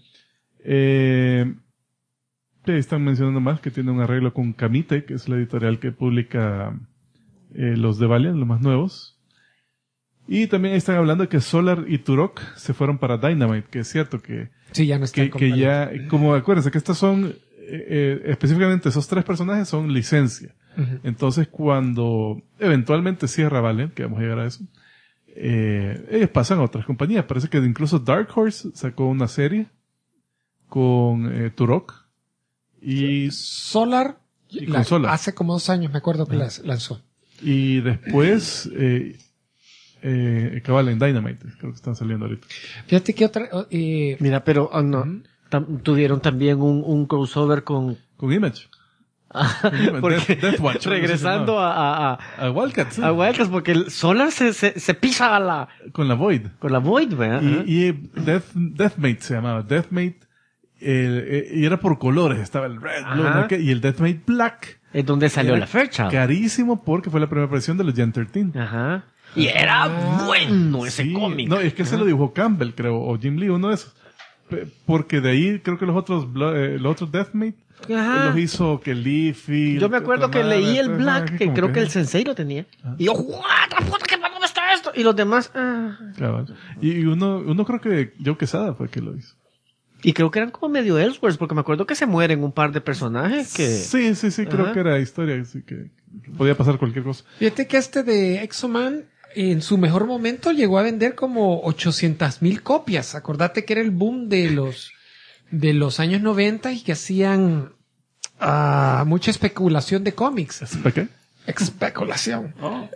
Están mencionando más que tiene un arreglo con Camite, que es la editorial que publica los de Valiant, los más nuevos. Y también están hablando de que Solar y Turok se fueron para Dynamite, que es cierto que sí, ya no están que ya, como acuérdense que estas son específicamente esos tres personajes son licencia. Entonces cuando eventualmente cierra Valiant, que vamos a llegar a eso, ellos pasan a otras compañías. Parece que incluso Dark Horse sacó una serie con Turok y Solar, Solar. hace como 2 años me acuerdo que las lanzó. Y después cabal en Dynamite, creo que están saliendo ahorita. Fíjate que otra Mira, pero tuvieron también un crossover con Image. porque Death Watch, regresando a Wildcats, ¿sí? a Wildcats, porque el Solar se pisa con la Void. con la Void, ¿verdad? Y Deathmate se llamaba. Deathmate, y era por colores. Estaba el Red, Blue, Ajá. ¿no? Y el Deathmate Black. Es donde salió Era la fecha. Carísimo porque fue la primera aparición de los Gen 13. Ajá. Y era bueno ese Sí, cómic. no, es que se lo dibujó Campbell, creo, o Jim Lee, uno de esos. Porque de ahí creo que los otros Deathmate Ajá. los hizo que Leafy. Yo me acuerdo que leí el Black, que como creo que el Sensei lo tenía. Y yo, ¡what the puta, qué bueno está esto! Y los demás, Cabal. Y uno creo que Joe Quesada fue el que lo hizo. Y creo que eran como medio Elseworlds, porque me acuerdo que se mueren un par de personajes que... Sí, creo Ajá. que era historia, así que podía pasar cualquier cosa. Fíjate que de Exoman en su mejor momento llegó a vender como 800,000 copias. Acordate que era el boom de los años 90 y que hacían mucha especulación de cómics. ¿Para qué? Especulación.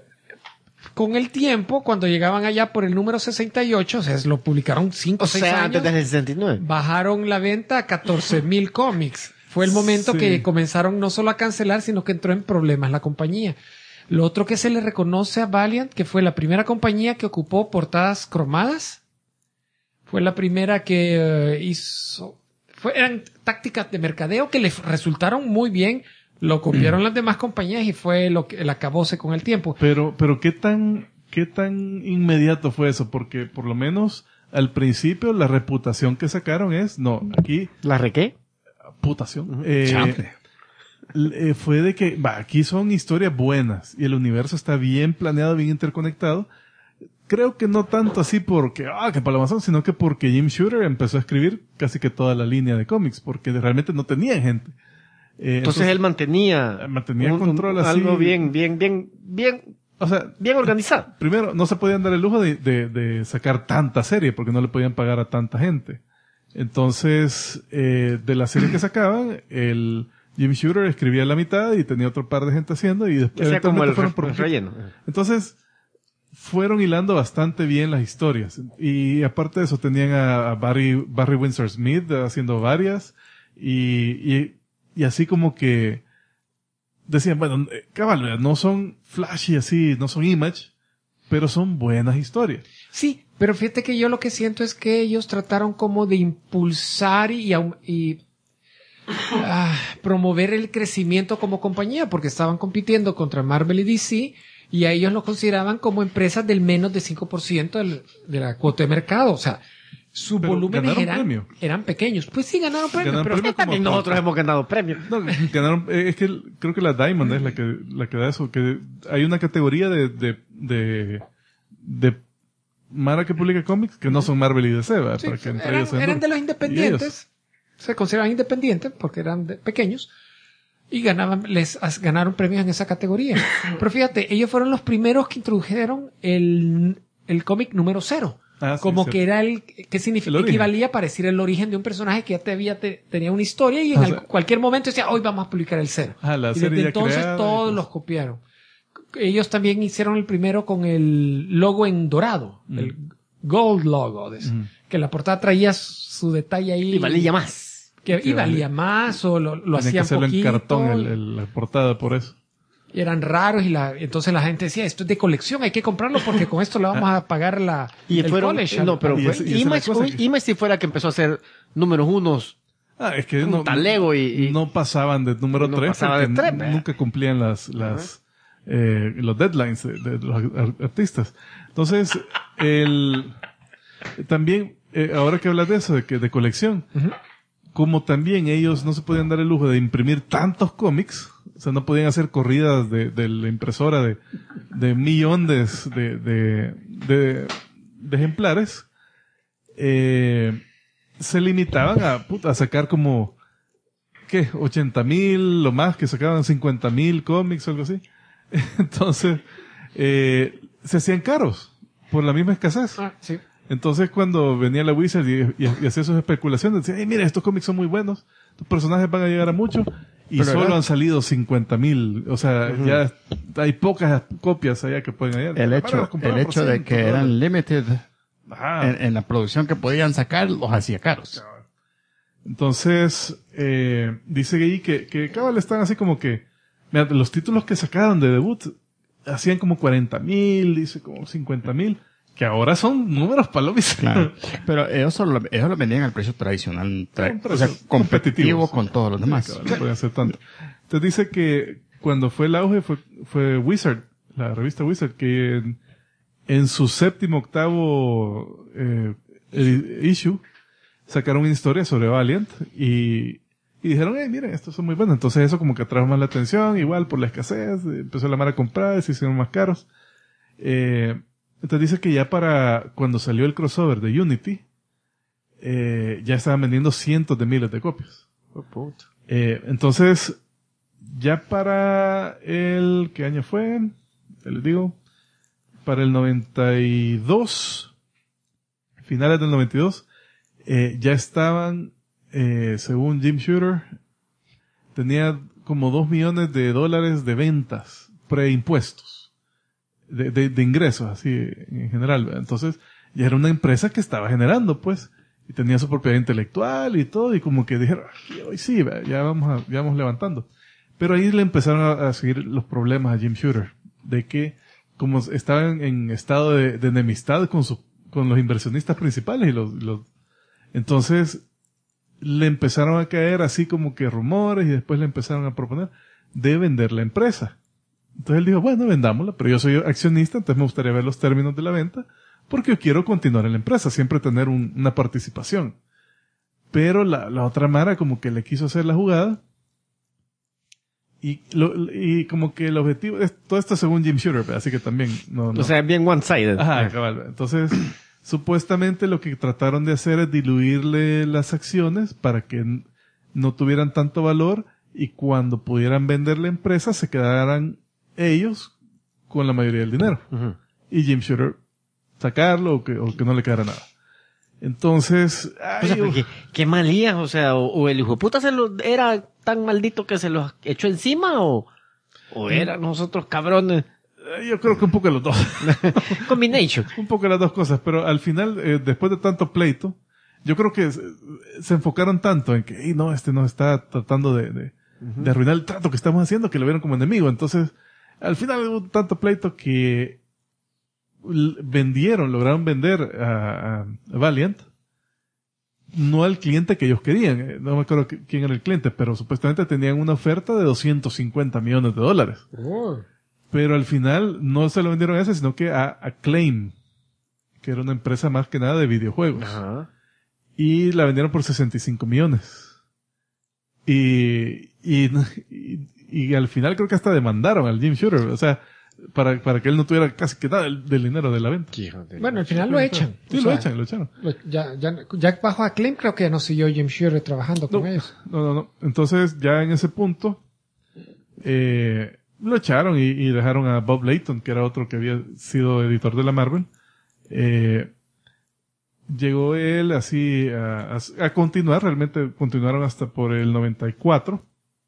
Con el tiempo, cuando llegaban allá por el número 68, o sea, lo publicaron 5 o 6 años. antes del 69. Bajaron la venta a 14,000 cómics. Fue el momento Sí. que comenzaron no solo a cancelar, sino que entró en problemas la compañía. Lo otro que se le reconoce a Valiant, que fue la primera compañía que ocupó portadas cromadas. Fue la primera que hizo eran tácticas de mercadeo que les resultaron muy bien. Lo copiaron las demás compañías y fue el acabose con el tiempo. Pero ¿qué tan inmediato fue eso? Porque por lo menos al principio la reputación que sacaron es, no, aquí... ¿La requé? Reputación. Chample. Fue de que, aquí son historias buenas y el universo está bien planeado, bien interconectado. Creo que no tanto así porque, que palomazón, sino que porque Jim Shooter empezó a escribir casi que toda la línea de cómics, porque realmente no tenía gente. Entonces él mantenía control así. Algo bien, o sea, bien organizado. Primero, no se podían dar el lujo de sacar tanta serie porque no le podían pagar a tanta gente. Entonces, de la serie que sacaban, el Jim Shooter escribía la mitad y tenía otro par de gente haciendo y después sea como el fueron por relleno. Entonces, fueron hilando bastante bien las historias. Y aparte de eso, tenían a Barry Windsor Smith haciendo varias y así como que decían, bueno, cabal, no son flashy así, no son image, pero son buenas historias. Sí, pero fíjate que yo lo que siento es que ellos trataron como de impulsar y promover el crecimiento como compañía, porque estaban compitiendo contra Marvel y DC, y a ellos lo consideraban como empresas del menos de 5% de la cuota de mercado. O sea, sus Pero volúmenes ganaron eran pequeños. Pues sí, ganaron premios, Ganaron pero premios También como- nosotros hemos ganado premios. No, ganaron, es que creo que la Diamond es la que da eso, que hay una categoría de Mara que publica cómics que no son Marvel y DC, ¿verdad? sí, Para que entre ellos se eran de los Y independientes. Se consideraban independientes porque eran pequeños. Y ganaron premios en esa categoría. Pero fíjate, ellos fueron los primeros que introdujeron el cómic número 0. Ah, sí, como sí. que era que significa, El origen. equivalía para decir el origen de un personaje que ya tenía una historia y en O sea, cualquier momento decía, hoy vamos a publicar el 0. La Y serie desde ya entonces creada, todos y los copiaron. Ellos también hicieron el primero con el logo en dorado, el gold logo, que la portada traía su detalle ahí. Y valía más. Y valía más o lo Tenían que hacían hacerlo poquito. en cartón la portada por eso. Y eran raros entonces la gente decía, esto es de colección, hay que comprarlo porque con esto le vamos a pagar el college. No, pero Y fue esa es la cosa que- Image si fuera que empezó a hacer números unos. Es que Un talego y- no pasaban de número no 3 pasaba de porque tres, ¿verdad? nunca cumplían los deadlines de los artistas. Entonces, también, ahora que hablas de eso, de colección, como también ellos no se podían dar el lujo de imprimir tantos cómics, o sea, no podían hacer corridas de la impresora de millones de ejemplares, se limitaban a sacar como, ¿qué? 80,000, lo más que sacaban 50,000 cómics o algo así. Entonces, se hacían caros por la misma escasez. Sí. Entonces, cuando venía la Wizard y hacía sus especulaciones, decía, mira, estos cómics son muy buenos, tus personajes van a llegar a mucho, y Pero solo era- han salido 50,000. O sea, ya hay pocas copias allá que pueden hallar. El Van a hecho comprar por de 100 que eran limited Ajá. en la producción que podían sacar, los hacía caros. Entonces, dice ahí que cabal están así como que, mira, los títulos que sacaron de debut hacían como 40,000, dice como 50,000, que ahora son números palomis. Claro. Pero ellos lo vendían al precio tradicional, Un o precio sea, competitivo competitivo, con todos los demás. Sí, cabal, no podían hacer tanto. Entonces dice que cuando fue el auge fue Wizard, la revista Wizard, que en su 7º, 8º issue sacaron una historia sobre Valiant y dijeron, miren, estos son muy buenos. Entonces eso como que atrajo más la atención, igual por la escasez, empezó la mara a comprar, se hicieron más caros. Entonces dice que ya para cuando salió el crossover de Unity, ya estaban vendiendo cientos de miles de copias. Entonces, ya para ¿qué año fue? Les digo, para el 92, finales del 92, ya estaban, según Jim Shooter, tenía como $2 millones de ventas preimpuestos, de ingresos, así en general, ¿verdad? Entonces, ya era una empresa que estaba generando, pues, y tenía su propiedad intelectual y todo, y como que dijeron, hoy sí, ¿verdad? Ya vamos levantando. Pero ahí le empezaron a seguir los problemas a Jim Shooter, de que, como estaban en estado de enemistad con los inversionistas principales entonces, le empezaron a caer así como que rumores y después le empezaron a proponer de vender la empresa. Entonces él dijo, bueno, vendámosla, pero yo soy accionista, entonces me gustaría ver los términos de la venta porque yo quiero continuar en la empresa, siempre tener una participación. Pero la otra mara como que le quiso hacer la jugada y como que el objetivo es todo esto según Jim Shooter, así que también no. O sea, es bien one-sided. Ajá, cabal. Entonces, supuestamente lo que trataron de hacer es diluirle las acciones para que no tuvieran tanto valor y cuando pudieran vender la empresa se quedaran ellos con la mayoría del dinero. Ujú. Y Jim Shooter sacarlo o que no le quedara nada. Entonces, O sea, porque, qué malía, o sea, o el hijo de puta era tan maldito que se los echó encima o eran nosotros cabrones. yo creo que un poco de los dos. Combination. Un poco de las dos cosas, pero al final, después de tanto pleito, yo creo que se enfocaron tanto en que, "Ey, no, este nos está tratando de arruinar el trato que estamos haciendo", que lo vieron como enemigo. Entonces, al final hubo tanto pleito que lograron vender a Valiant, no al cliente que ellos querían. No me acuerdo quién era el cliente, pero supuestamente tenían una oferta de $250 millones. Pero al final no se lo vendieron a ese, sino que a Acclaim, que era una empresa más que nada de videojuegos. Ajá. Y la vendieron por 65 millones. Y al final creo que hasta demandaron al Jim Shooter, o sea, para que él no tuviera casi que nada del dinero de la venta. Bueno, al final lo echan. Sí, O lo sea, echaron. Ya bajo Acclaim creo que ya no siguió Jim Shooter trabajando con ellos. No. Entonces, ya en ese punto, lo echaron y dejaron a Bob Layton, que era otro que había sido editor de la Marvel. Llegó él así a continuar, realmente continuaron hasta por el 94.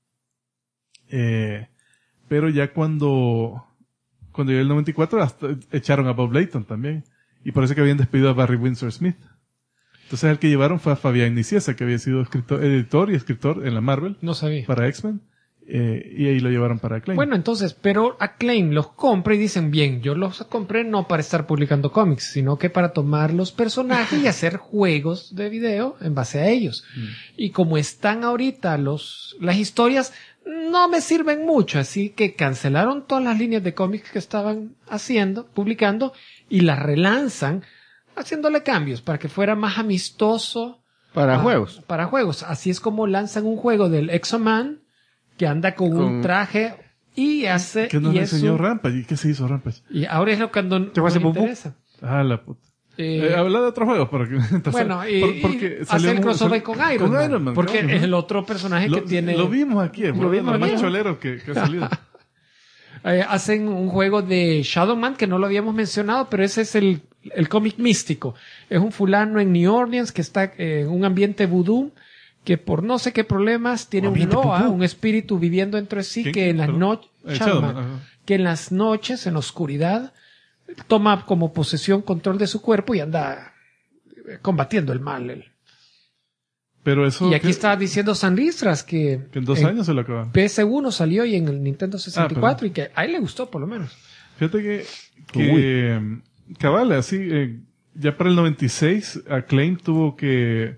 Pero ya cuando llegó el 94, hasta echaron a Bob Layton también. Y parece que habían despedido a Barry Windsor Smith. Entonces el que llevaron fue a Fabián Nicieza, que había sido editor y escritor en la Marvel No sabía. para X-Men. Y ahí lo llevaron para Acclaim. Bueno, entonces, pero Acclaim los compra y dicen, bien, yo los compré no para estar publicando cómics, sino que para tomar los personajes y hacer juegos de video en base a ellos. Y como están ahorita las historias, no me sirven mucho, así que cancelaron todas las líneas de cómics que estaban publicando, y las relanzan, haciéndole cambios para que fuera más amistoso. Para juegos. Para juegos. Así es como lanzan un juego del Exo-Man, que anda con un traje y hace... ¿Qué nos y enseñó es un- Rampage? ¿Y qué se hizo Rampage? Y ahora es lo que nos ¿Te vas a Bumbu? interesa. Ah, la puta. Eh, Habla de otros juegos para que... bueno, porque y salió hace el crossover con Iron Man. Iron Man, porque claro. es el otro personaje que tiene... Lo vimos aquí, Lo vimos lo más aquí. cholero que ha salido. Hacen un juego de Shadow Man que no lo habíamos mencionado, pero ese es el cómic místico. Es un fulano en New Orleans que está en un ambiente vudú, que por no sé qué problemas tiene un Ambiente Noah, vudú. un espíritu viviendo dentro de sí, ¿Quién? que en las Perdón. noches... Shadowman, ajá. que en las noches, en la oscuridad, toma como posesión control de su cuerpo y anda combatiendo el mal. Pero eso... Y aquí está diciendo San Ristras que Que en 2 años se lo acaban. PS1 salió y en el Nintendo 64 y que a él le gustó por lo menos. Fíjate que cabal, así, ya para el 96, Acclaim tuvo que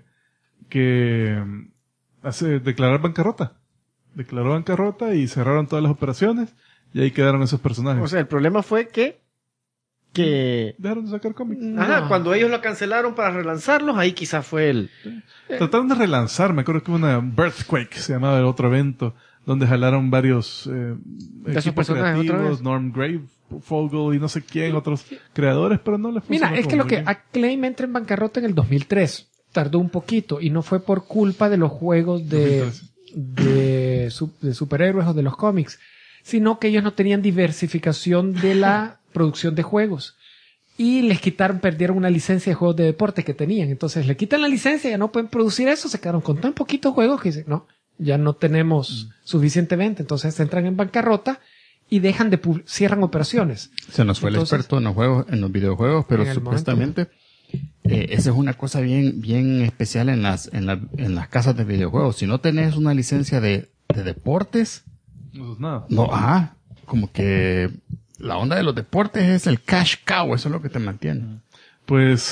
declarar bancarrota. Declaró bancarrota y cerraron todas las operaciones y ahí quedaron esos personajes. O sea, el problema fue que Dejaron de sacar cómics. ajá, cuando ellos lo cancelaron para relanzarlos, ahí quizás fue el... Trataron de relanzar, me acuerdo que hubo una Birthquake, se llamaba el otro evento, donde jalaron varios esos equipos personajes otra creativos, vez. Norm Fogel y no sé quién, otros creadores, pero no les funcionó. Mira, es que como lo que bien. Acclaim entra en bancarrota en el 2003. Tardó un poquito y no fue por culpa de los juegos de superhéroes o de los cómics, sino que ellos no tenían diversificación de la producción de juegos. Y perdieron una licencia de juegos de deporte que tenían. Entonces le quitan la licencia, ya no pueden producir eso, se quedaron con tan poquitos juegos que dicen, no, ya no tenemos suficiente venta. Entonces entran en bancarrota y dejan cierran operaciones. Se nos fue Entonces, el experto en los videojuegos, pero en el supuestamente esa es una cosa bien especial en las casas de videojuegos. Si no tenés una licencia de deportes, No es nada. no, como que la onda de los deportes es el cash cow, eso es lo que te mantiene. Pues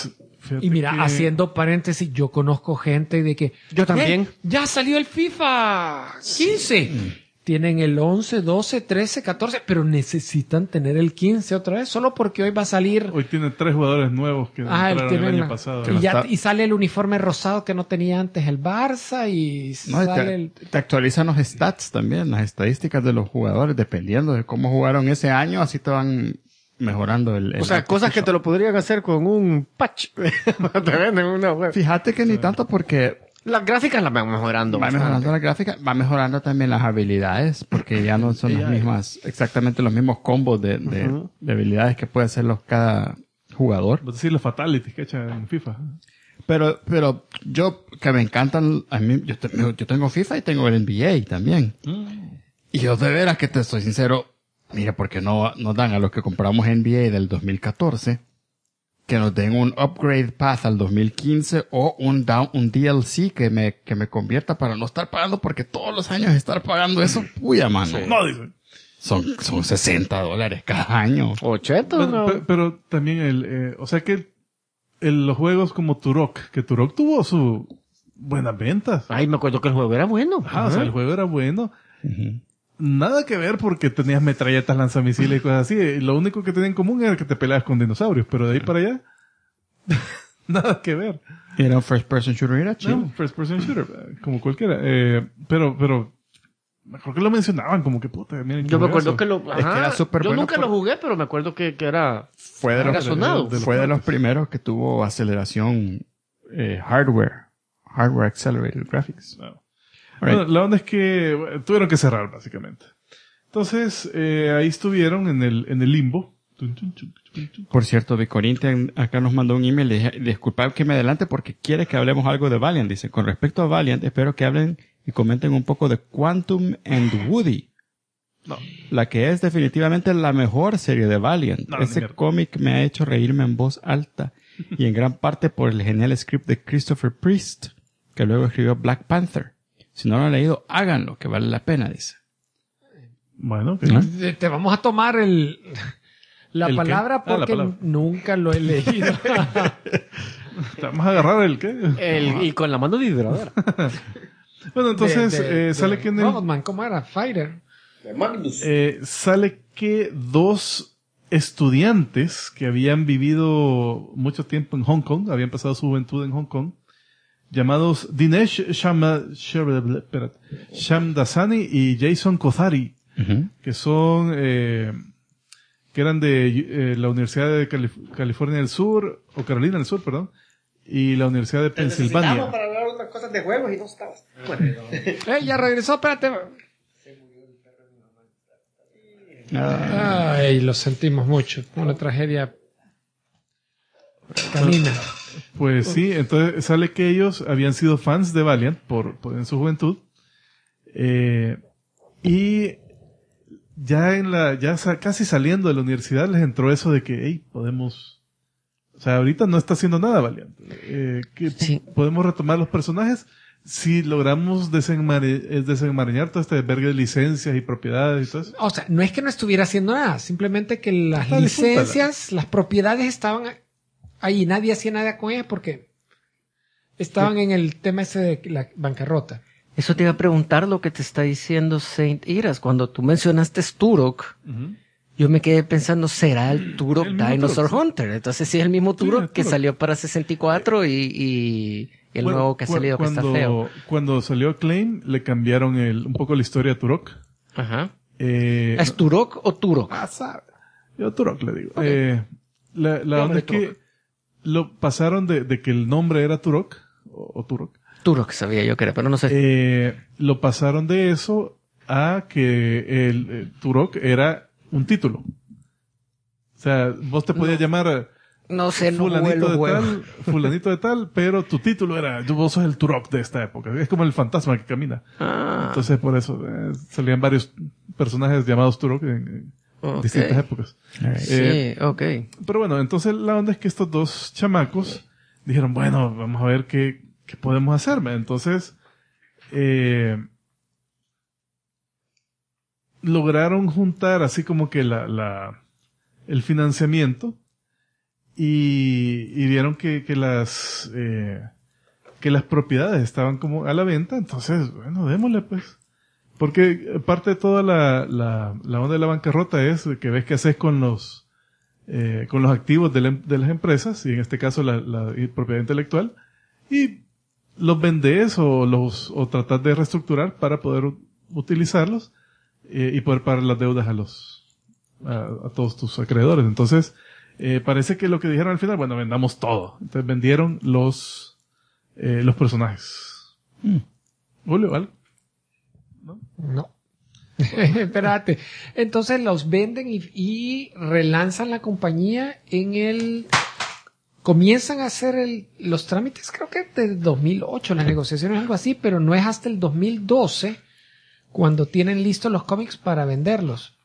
Fíjate Y mira, que- haciendo paréntesis, yo conozco gente de que... Yo también. Ya salió el FIFA 15. Tienen el 11, 12, 13, 14, pero necesitan tener el 15 otra vez, solo porque hoy va a salir... Hoy tiene 3 jugadores nuevos que entraron el año la- pasado. y sale el uniforme rosado que no tenía antes el Barça y No, y sale el... te actualizan los stats también, las estadísticas de los jugadores, dependiendo de cómo jugaron ese año, así te van mejorando el O sea, cosas que te lo podrían hacer con un patch. Te venden una web. Fíjate que ni tanto porque Las gráficas las van mejorando. va mejorando la gráfica, va mejorando también las habilidades, porque ya no son las mismas, exactamente los mismos combos de habilidades que puede hacerlos cada jugador. Vas a decir los fatalities que echan en FIFA. Pero yo, que me encantan, a mí, yo tengo FIFA y tengo el NBA también. Y yo de veras que te soy sincero, mira, porque no nos dan a los que compramos NBA del 2014, que nos den un upgrade path al 2015 o un DLC que me convierta para no estar pagando, porque todos los años estar pagando eso, puya mano. No, dice. Son $60 cada año. 80, Bueno, ¿no? pero también o sea que los juegos como Turok, que Turok tuvo su buenas ventas. Ay, me acuerdo que el juego era bueno. Ajá, o sea, el juego era bueno. Nada que ver porque tenías metralletas, lanzamisiles y cosas así. Y lo único que tenía en común era que te peleabas con dinosaurios, pero de ahí para allá, nada que ver. Era un first person shooter, era chido. No, first person shooter, como cualquiera. Pero, me acuerdo que lo mencionaban como que puta, miren. Yo me acuerdo eso. que lo... Es que era súper Yo bueno nunca lo jugué, pero me acuerdo que era... Fue de era los, sonado. fue de los primeros que tuvo aceleración hardware accelerated graphics. No. Alright. Bueno, la onda es que tuvieron que cerrar, básicamente. Entonces, ahí estuvieron en el limbo. Por cierto, Vicorintian acá nos mandó un email. Disculpad que me adelante porque quiere que hablemos algo de Valiant. Dice, con respecto a Valiant, espero que hablen y comenten un poco de Quantum and Woody. No. La que es definitivamente la mejor serie de Valiant. No, Ese mierda. cómic me ha hecho reírme en voz alta y en gran parte por el genial script de Christopher Priest, que luego escribió Black Panther. Si no lo han leído, háganlo, que vale la pena, dice. Bueno, ok. ¿No? Te vamos a tomar la ¿El qué? palabra Ah, la porque palabra. nunca lo he leído. Vamos a agarrar el qué. Y con la mano vibradora. Bueno, entonces, sale que en el, Robotman, ¿cómo era? Fighter. sale que 2 estudiantes que habían vivido mucho tiempo en Hong Kong, habían pasado su juventud en Hong Kong, llamados Dinesh Shamdasani y Jason Kothari, que son, que eran de la Universidad de California del Sur, o Carolina del Sur, perdón, y la Universidad de Pensilvania. para hablar unas cosas de juegos y no estabas. Ya regresó, espérate. Ay, lo sentimos mucho. Una tragedia canina. Pues sí, entonces sale que ellos habían sido fans de Valiant en su juventud. Y ya casi saliendo de la universidad les entró eso de que, hey, podemos, o sea, ahorita no está haciendo nada Valiant. Que Sí. podemos retomar los personajes si logramos desenmarañar todo este verga de licencias y propiedades y todo eso. O sea, no es que no estuviera haciendo nada, simplemente que las Ah, disfrútala. licencias, las propiedades estaban ahí, nadie hacía nada con ellas porque estaban en el tema ese de la bancarrota. Eso te iba a preguntar lo que te está diciendo Saint Iras. Cuando tú mencionaste Turok, yo me quedé pensando, ¿será el Turok El mismo Dinosaur Turok, sí. Hunter? Entonces sí es el mismo Turok el que Turok. salió para 64 y el Bueno, nuevo que ha salido que está feo. Cuando salió Acclaim, le cambiaron un poco la historia a Turok. Ajá. No- ¿Es Turok o Turok? Ah, sabe. Yo Turok le digo. Ok. La onda es que lo pasaron de que el nombre era Turok, o Turok, Turok sabía yo que era, pero no sé. lo pasaron de eso a que el Turok era un título. O sea, vos te podías llamar No sé, no fulanito huelo de huevo. tal, fulanito de tal, pero tu título era, vos sos el Turok de esta época. Es como el fantasma que camina. Ah, Entonces, por eso, salían varios personajes llamados Turok en ok. distintas épocas. Sí, ok. Pero bueno, entonces la onda es que estos 2 chamacos dijeron, bueno, vamos a ver qué podemos hacer. ¿me? Entonces, lograron juntar así como que el financiamiento y vieron que las propiedades estaban como a la venta, entonces, bueno, démosle pues. Porque parte de toda la onda de la bancarrota es que ves qué haces con los activos de las empresas, y en este caso la propiedad intelectual, y los vendes o tratas de reestructurar para poder utilizarlos y poder pagar las deudas a todos tus acreedores. Entonces, parece que lo que dijeron al final, bueno, vendamos todo. Entonces vendieron los personajes. Julio, ¿vale? No. Espérate. Entonces los venden y relanzan la compañía comienzan a hacer los trámites, creo que desde 2008, las negociaciones, algo así, pero no es hasta el 2012 cuando tienen listos los cómics para venderlos.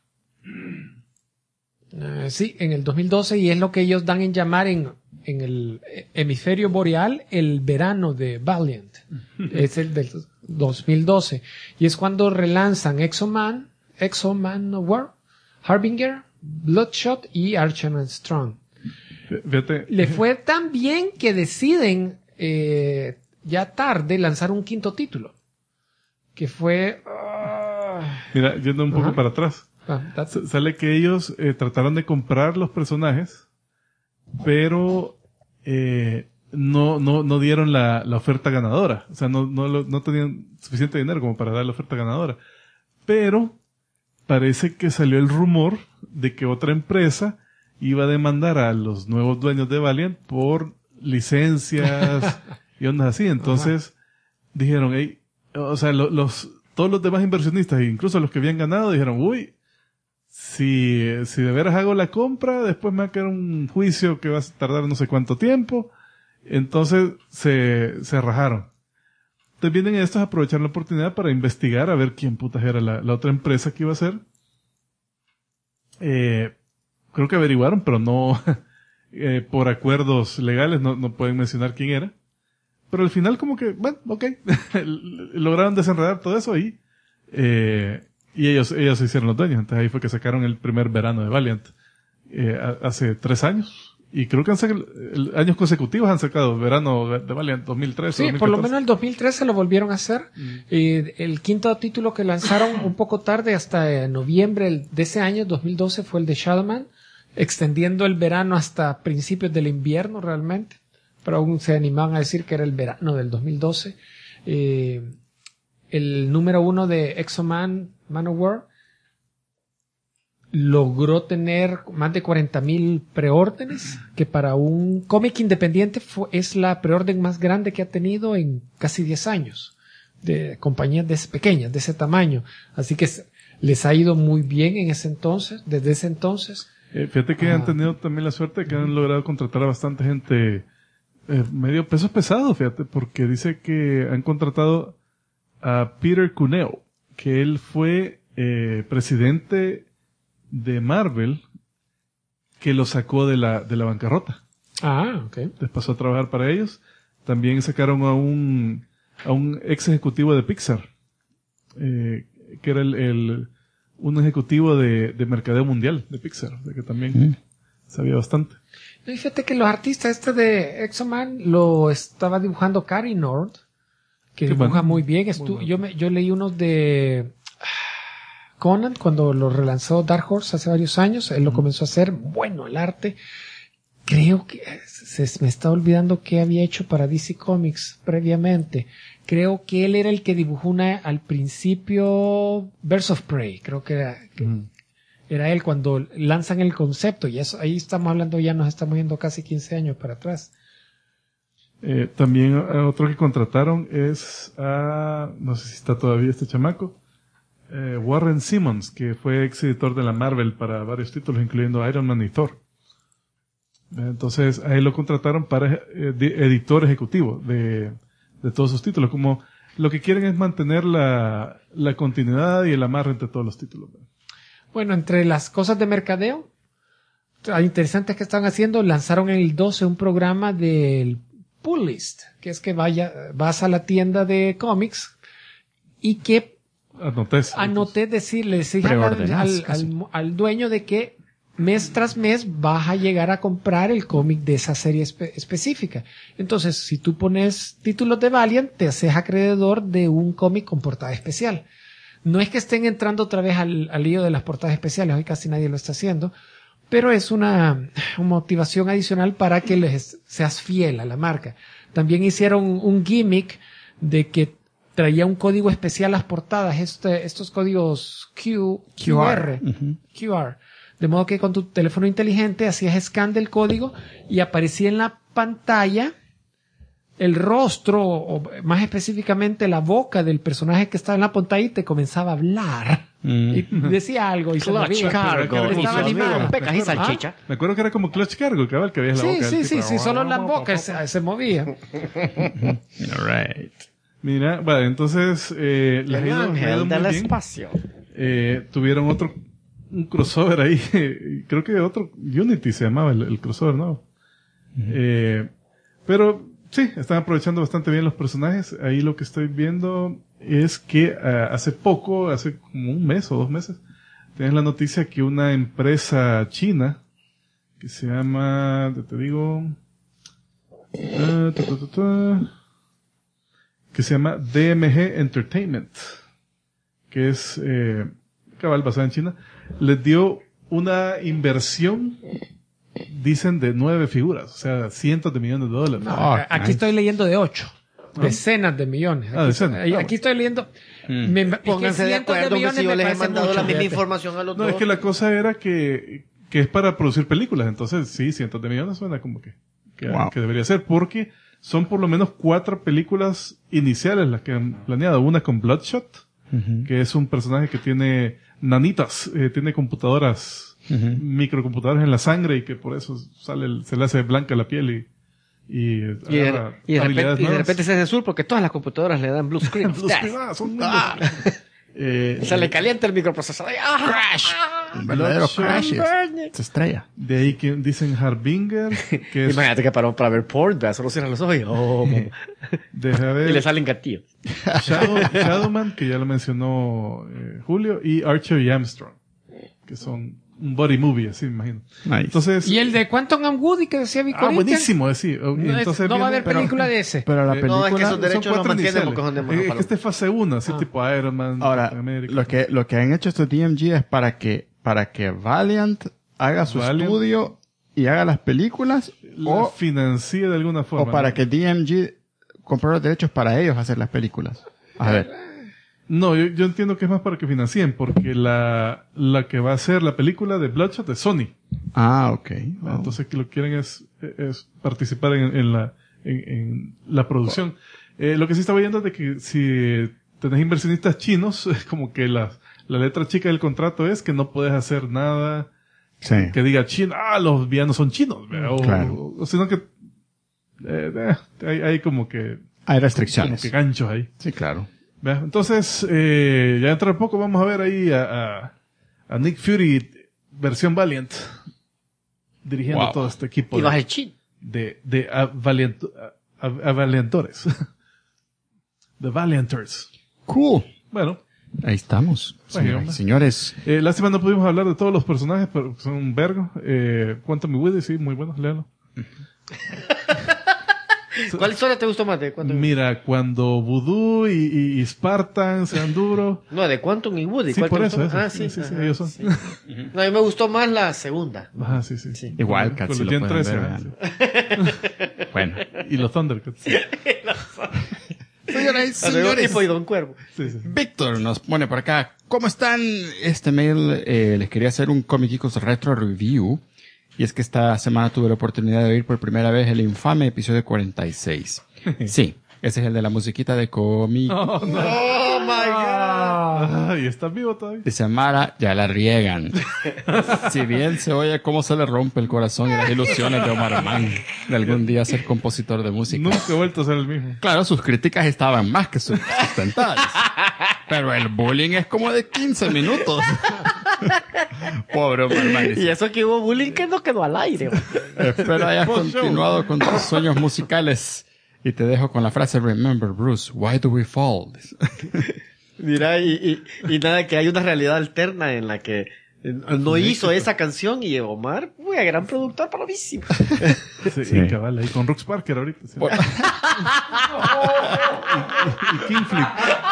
Sí, en el 2012, y es lo que ellos dan en llamar en el hemisferio boreal el verano de Valiant. Es el del 2012. Y es cuando relanzan X-O Manowar, Harbinger, Bloodshot y Archer and Strong. Fíjate. Le fue tan bien que deciden ya tarde lanzar un quinto título. Que fue... Mira, yendo un poco para atrás. Sale que ellos trataron de comprar los personajes, pero no dieron la oferta ganadora. O sea, no tenían suficiente dinero como para dar la oferta ganadora. Pero parece que salió el rumor de que otra empresa iba a demandar a los nuevos dueños de Valiant por licencias y ondas así. Entonces dijeron, hey, o sea, todos los demás inversionistas, incluso los que habían ganado, dijeron, uy, si de veras hago la compra, después me va a quedar un juicio que va a tardar no sé cuánto tiempo. Entonces se rajaron. Entonces vienen estos a aprovechar la oportunidad para investigar a ver quién putas era la otra empresa que iba a ser. Creo que averiguaron, pero no por acuerdos legales no pueden mencionar quién era. Pero al final como que, bueno, ok, lograron desenredar todo eso y ellos se hicieron los dueños. Entonces ahí fue que sacaron el primer verano de Valiant hace 3 años. Y creo que años consecutivos han sacado verano de Valiant 2013. Sí, 2014. por lo menos el 2013 lo volvieron a hacer. El quinto título que lanzaron un poco tarde, hasta noviembre de ese año, 2012, fue el de Shadowman, extendiendo el verano hasta principios del invierno realmente. Pero aún se animaban a decir que era el verano del 2012. El número 1 de X-O Manowar logró tener más de 40,000 preórdenes, que para un cómic independiente es la preorden más grande que ha tenido en casi 10 años, de compañías pequeñas, de ese tamaño. Así que les ha ido muy bien desde ese entonces. Fíjate que han tenido también la suerte de que han logrado contratar a bastante gente medio pesos pesados, fíjate, porque dice que han contratado a Peter Cuneo, que él fue presidente de Marvel, que lo sacó de la bancarrota. Ah, ok. Les pasó a trabajar para ellos. También sacaron a un ex ejecutivo de Pixar, que era un ejecutivo de mercadeo mundial de Pixar, de que también sabía bastante. Y fíjate que los artistas de X-O-Man lo estaba dibujando Cary Nord, que dibuja muy bien. Yo leí unos de Conan cuando lo relanzó Dark Horse hace varios años. Él lo comenzó a hacer. Bueno, el arte. Creo que me está olvidando qué había hecho para DC Comics previamente. Creo que él era el que dibujó al principio Birds of Prey. Creo que era él cuando lanzan el concepto. Y eso, ahí estamos hablando, ya nos estamos yendo casi 15 años para atrás. También otro que contrataron es no sé si está todavía este chamaco, Warren Simmons, que fue ex editor de la Marvel para varios títulos, incluyendo Iron Man y Thor. Entonces, a él lo contrataron para editor ejecutivo de todos sus títulos. Como lo que quieren es mantener la continuidad y el amarre entre todos los títulos. Bueno, entre las cosas de mercadeo interesantes que están haciendo, lanzaron en el 12 un programa del pull list, que es que vas a la tienda de cómics y que anoté decirle al dueño de que mes tras mes vas a llegar a comprar el cómic de esa serie específica. Entonces, si tú pones títulos de Valiant, te haces acreedor de un cómic con portada especial. No es que estén entrando otra vez al lío de las portadas especiales, hoy casi nadie lo está haciendo, pero es una motivación adicional para que seas fiel a la marca. También hicieron un gimmick de que traía un código especial a las portadas, estos códigos QR. QR. De modo que con tu teléfono inteligente hacías scan del código y aparecía en la pantalla el rostro, o más específicamente la boca del personaje que estaba en la pantalla y te comenzaba a hablar. Y decía algo y se movía. Cargo. Estaba animado. Pecas y salchicha. Me acuerdo que era como Clutch Cargo, que veías la boca. Sí, solo la boca se movía. All right. Mira, vale, entonces les ha El ido ángel muy del bien. espacio. Tuvieron un crossover ahí. Creo que Unity se llamaba el crossover, ¿no? Pero sí, están aprovechando bastante bien los personajes. Ahí lo que estoy viendo es que hace como un mes o 2 meses, tienes la noticia que una empresa china que se llama, te digo, que se llama DMG Entertainment, que es cabal basada en China, les dio una inversión, dicen, de 9 figuras, o sea, cientos de millones de dólares. Aquí estoy leyendo de 8. Decenas de millones. Aquí estoy leyendo. Pónganse de acuerdo, que si yo les he mandado la misma información a los dos. No, es que la cosa era que es para producir películas, entonces sí, cientos de millones suena como que debería ser, porque son por lo menos 4 películas iniciales las que han planeado. Una con Bloodshot, que es un personaje que tiene nanitas, tiene computadoras, microcomputadoras en la sangre y que por eso se le hace blanca la piel y de repente se hace azul porque todas las computadoras le dan blue screen. Se le calienta el microprocesador. Crash. Un verdadero crash. Se estrella. De ahí que dicen Harbinger, que es... Imagínate que paró para ver porn, solo cierra los ojos y deja ver, y le salen gatillos. Shadowman, que ya lo mencionó Julio, y Archer y Armstrong, que son un body movie, así me imagino. Nice. Entonces, Y el de Quantum and Woody que decía Vicorita. buenísimo, sí. Entonces No va a haber viene- película de ese. Pero la película... No, es que esos derechos son los 4 mantienen iniciales. porque son de Es monopolón. que este es fase 1, así tipo Iron Man, Ahora, Captain America. lo que han hecho estos DMG es para que Valiant haga su Valiant. estudio y haga las películas La financia de alguna forma. o para ¿no? que DMG compre los derechos para ellos hacer las películas. A ver. No, yo entiendo que es más para que financien, porque la que va a hacer la película de Bloodshot es Sony. Ah, ok. Entonces que lo que quieren es participar en la producción. Lo que sí estaba viendo es de que si tenés inversionistas chinos, es como que la letra chica del contrato es que no puedes hacer nada Sí. que diga chino, los villanos son chinos, ¿verdad? Claro. o sino que hay como que Hay restricciones. ganchos ahí. Sí, claro. ¿Ve? Entonces, ya dentro de poco vamos a ver ahí a Nick Fury versión Valiant dirigiendo todo este equipo Y vas el chin. de Valiantores. The Valianters. Cool. Bueno, Ahí estamos. Bueno, Señores. lástima no pudimos hablar de todos los personajes, pero son un vergo. Quantum Woody, sí, muy bueno, léalo. ¿Cuál historia te gustó más de Quantum? Mira, cuando Voodoo y Spartan sean duros. No, de Quantum y Woody. Sí, ¿Cuál por te eso, gustó más? eso. Ah, sí. Sí, ajá, ellos son. sí. No, a mí me gustó más la segunda. Ajá, sí. Sí. Igual, Con Cats, si los lo Gen pueden 13, ver, ajá, vean. sí. Bueno. Y los Thundercats. Señores, Señores. Tipo y Don Cuervo. Sí. Víctor nos pone por acá. ¿Cómo están? Este mail les quería hacer un Comic Geekos Retro Review. Y es que esta semana tuve la oportunidad de oír por primera vez el infame episodio 46. Sí, ese es el de la musiquita de Comic. Oh my God. Ay, ¿estás vivo todavía? Dice Mara, ya la riegan. Si bien se oye cómo se le rompe el corazón y las ilusiones de Omar Mann de algún día ser compositor de música. Nunca he vuelto a ser el mismo. Claro, sus críticas estaban más que sustentadas. Pero el bullying es como de 15 minutos. Pobre Omar Mann. Y eso que hubo bullying que no quedó al aire. Espero hayas continuado con tus sueños musicales. Y te dejo con la frase, remember Bruce, why do we fall? Mira, y nada, que hay una realidad alterna en la que No hizo esa canción y Omar, uy, gran productor, palomísimo. Sí, cabal, ahí con Rux Parker ahorita. Sí. y King Flip.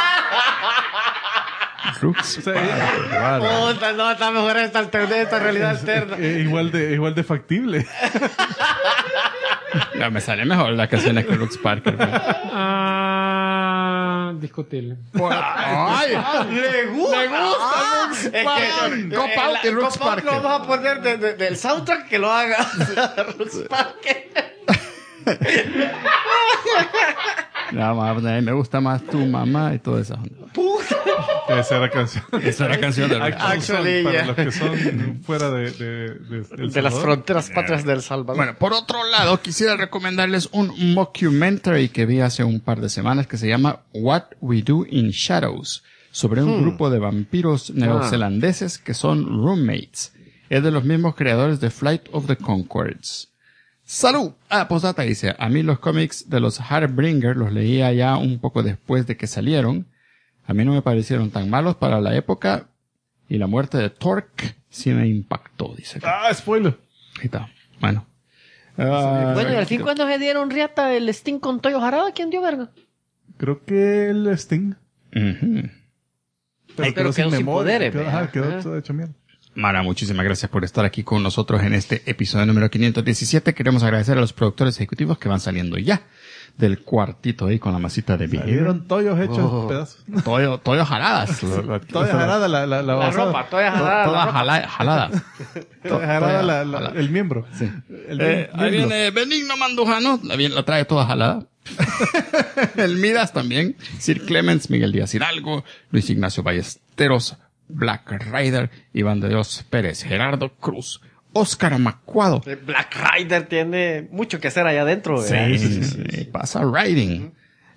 Rux. O sea, Puta, no, está mejor esta realidad alterna. igual de factible. No, me sale mejor la canción que Rux Parker. Discutible. ¡Ay! ¡Le gusta! Cop Out y Rux Parker. Lo vamos a poner del soundtrack que lo haga Rux Parker. No, me gusta más tu mamá y toda esa onda. Esa era canción. Esa era canción de Rux. Actually, para yeah. los que son fuera de El De las Salvador. fronteras patrias del Salvador. Bueno, por otro lado, quisiera recomendarles un mockumentary que vi hace un par de semanas que se llama What We Do in Shadows, sobre un grupo de vampiros neozelandeses que son roommates. Es de los mismos creadores de Flight of the Conchords. ¡Salud! Postdata dice, a mí los cómics de los Heartbringer los leía ya un poco después de que salieron. A mí no me parecieron tan malos para la época y la muerte de Torque sí me impactó, dice. Spoiler. Ahí está. Bueno. Bueno, y al fin, cuando se dieron riata el Sting con Toyo Jarada, ¿quién dio verga? Creo que el Sting. Ujú. Pero quedó sin poderes, Quedó todo hecho mierda. Mara, muchísimas gracias por estar aquí con nosotros en este episodio número 517. Queremos agradecer a los productores ejecutivos que van saliendo ya del cuartito ahí con la masita de Behavior. Vieron toyos hechos pedazos. Toyo jaladas. Toya jalada la La basada. ropa, Toya Jarada. Todas jaladas. Toya jalada el miembro. Sí. El Ahí miembro. viene Benigno Mandujano, la trae toda jalada. El Midas también. Sir Clemens, Miguel Díaz Hidalgo, Luis Ignacio Ballesteros, Black Rider, Iván de Dios Pérez, Gerardo Cruz, Óscar Macuado. Black Rider tiene mucho que hacer allá adentro. Sí. Pasa Riding.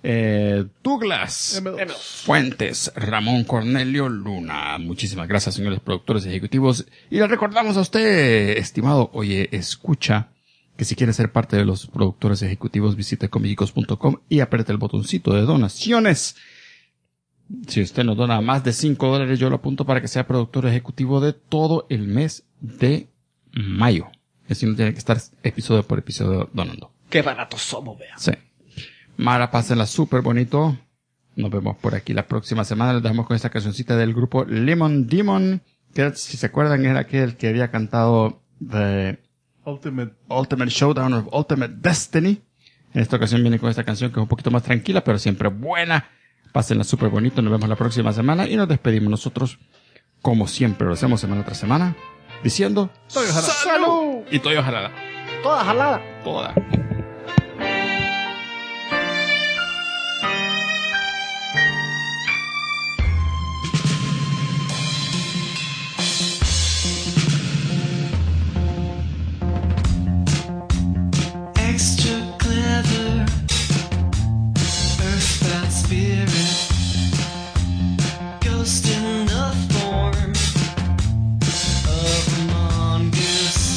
Douglas Fuentes, Ramón Cornelio Luna. Muchísimas gracias, señores productores ejecutivos. Y le recordamos a usted, estimado escucha, que si quiere ser parte de los productores ejecutivos, visite comicicos.com y apriete el botoncito de donaciones. Si usted nos dona más de $5, yo lo apunto para que sea productor ejecutivo de todo el mes de mayo. Así no tiene que estar episodio por episodio donando. Qué baratos somos, vea. Sí. Mara, pásenla súper bonito. Nos vemos por aquí la próxima semana. Les dejamos con esta cancioncita del grupo Lemon Demon, que si se acuerdan era aquel que había cantado The Ultimate Showdown of Ultimate Destiny. En esta ocasión viene con esta canción que es un poquito más tranquila, pero siempre buena. Pásenla súper bonito. Nos vemos la próxima semana y nos despedimos nosotros, como siempre lo hacemos semana tras semana, diciendo ¡Salud! Y Toyo Jalada. Toda jalada. Toda. Extra clever, earthbound spirit, ghost in the form of a mongoose.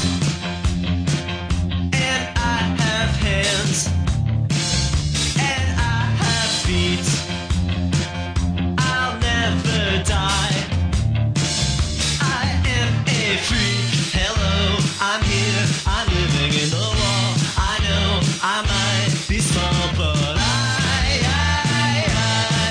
And I have hands, and I have feet. I'll never die. I am a freak. Hello, I'm here. I'm living in the wall. I know I might be small, but I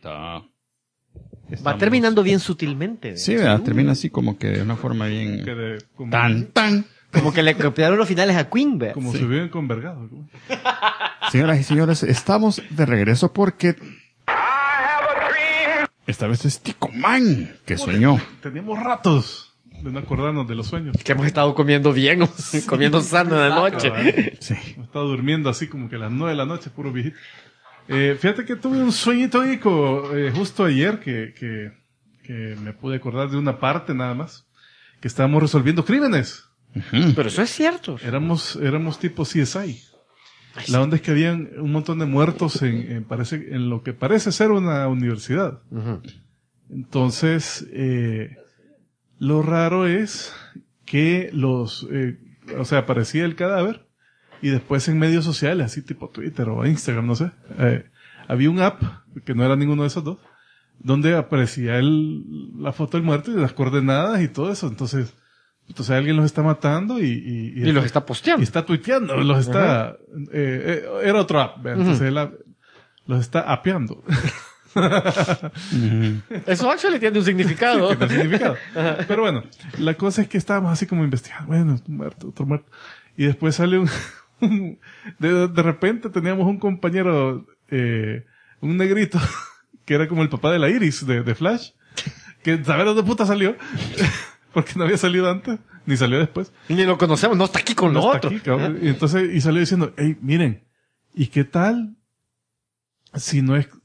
bonita. Va terminando bien sutilmente. Sí, ¿verdad? Termina así como que de una forma bien... Tan. Como que le copiaron los finales a Queen, ¿ves? Como Sí. si hubieran convergado. ¿no? Señoras y señores, estamos de regreso porque... Esta vez es Tico Man que soñó. Teníamos ratos de no acordarnos de los sueños. Que hemos estado comiendo bien, comiendo sano en la noche. Sí. He estado durmiendo así como que a las 9 de la noche, puro viejito. Fíjate que tuve un sueñito ahí justo ayer que me pude acordar de una parte nada más. Que estábamos resolviendo crímenes. Pero eso es cierto. Éramos tipo CSI. La onda es que habían un montón de muertos en lo que parece ser una universidad. Ujú. Entonces, lo raro es que aparecía el cadáver y después en medios sociales, así tipo Twitter o Instagram, no sé, había un app, que no era ninguno de esos dos, donde aparecía la foto del muerto y las coordenadas y todo eso. Entonces alguien los está matando y los está posteando. y está tuiteando, era otro app, ¿ve? Entonces él los está apeando. Eso actually tiene un significado. Que no tiene significado. Pero bueno, la cosa es que estábamos así como investigando, bueno, un muerto, otro muerto. Y después sale de repente teníamos un compañero, un negrito, que era como el papá de la Iris de Flash, que saber dónde puta salió, porque no había salido antes, ni salió después. Ni lo conocemos, no está aquí con No está nosotros. aquí, cabrón. Y entonces, y salió diciendo, hey, miren, ¿y qué tal si no es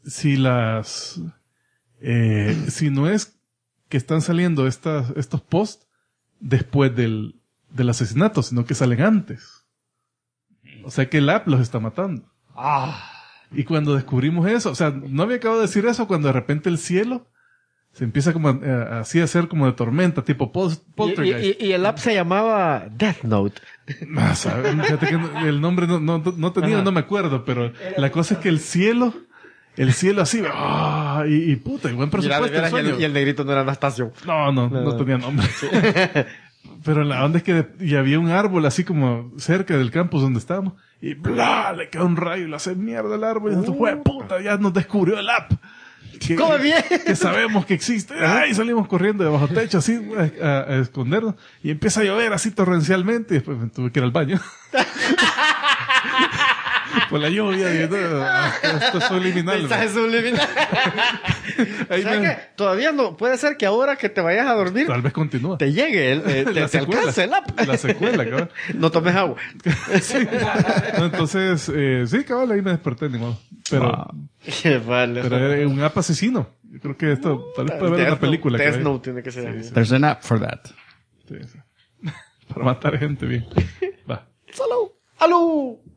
que están saliendo estos posts después del asesinato, sino que salen antes? O sea que el app los está matando. Y cuando descubrimos eso, o sea, no había acabado de decir eso cuando de repente el cielo se empieza como así a hacer como de tormenta, tipo poltergeist. Y el app se llamaba Death Note. Ah, ¿sabes? Fíjate que el nombre no tenía, no me acuerdo, pero la cosa es que el cielo así, y puta, y buen presupuesto el sueño. Y el negrito no era Anastasio. No tenía nombre. Pero la onda es que y había un árbol así como cerca del campus donde estábamos, y bla, le cae un rayo y le hace mierda el árbol, y nosotros, "Jue puta, ya nos descubrió el app. ¡Come bien! Que sabemos que existe. Y salimos corriendo debajo del techo así a escondernos. Y empieza a llover así torrencialmente. Y después me tuve que ir al baño. Por la lluvia. Esto es subliminal. Mensaje subliminal. Ahí O sea que todavía no. Puede ser que ahora que te vayas a dormir tal vez continúa. te llegue, te alcance el app. La secuela, cabrón. No tomes agua. Sí. No, entonces, sí, cabal, ahí me desperté, ni modo. Pero Vale. era un app asesino. Yo creo que esto tal vez puede ver una película. Death que Note tiene que ser. Sí. There's an app for that. Sí. Para matar gente bien. Va. ¡Salud! ¡Aló!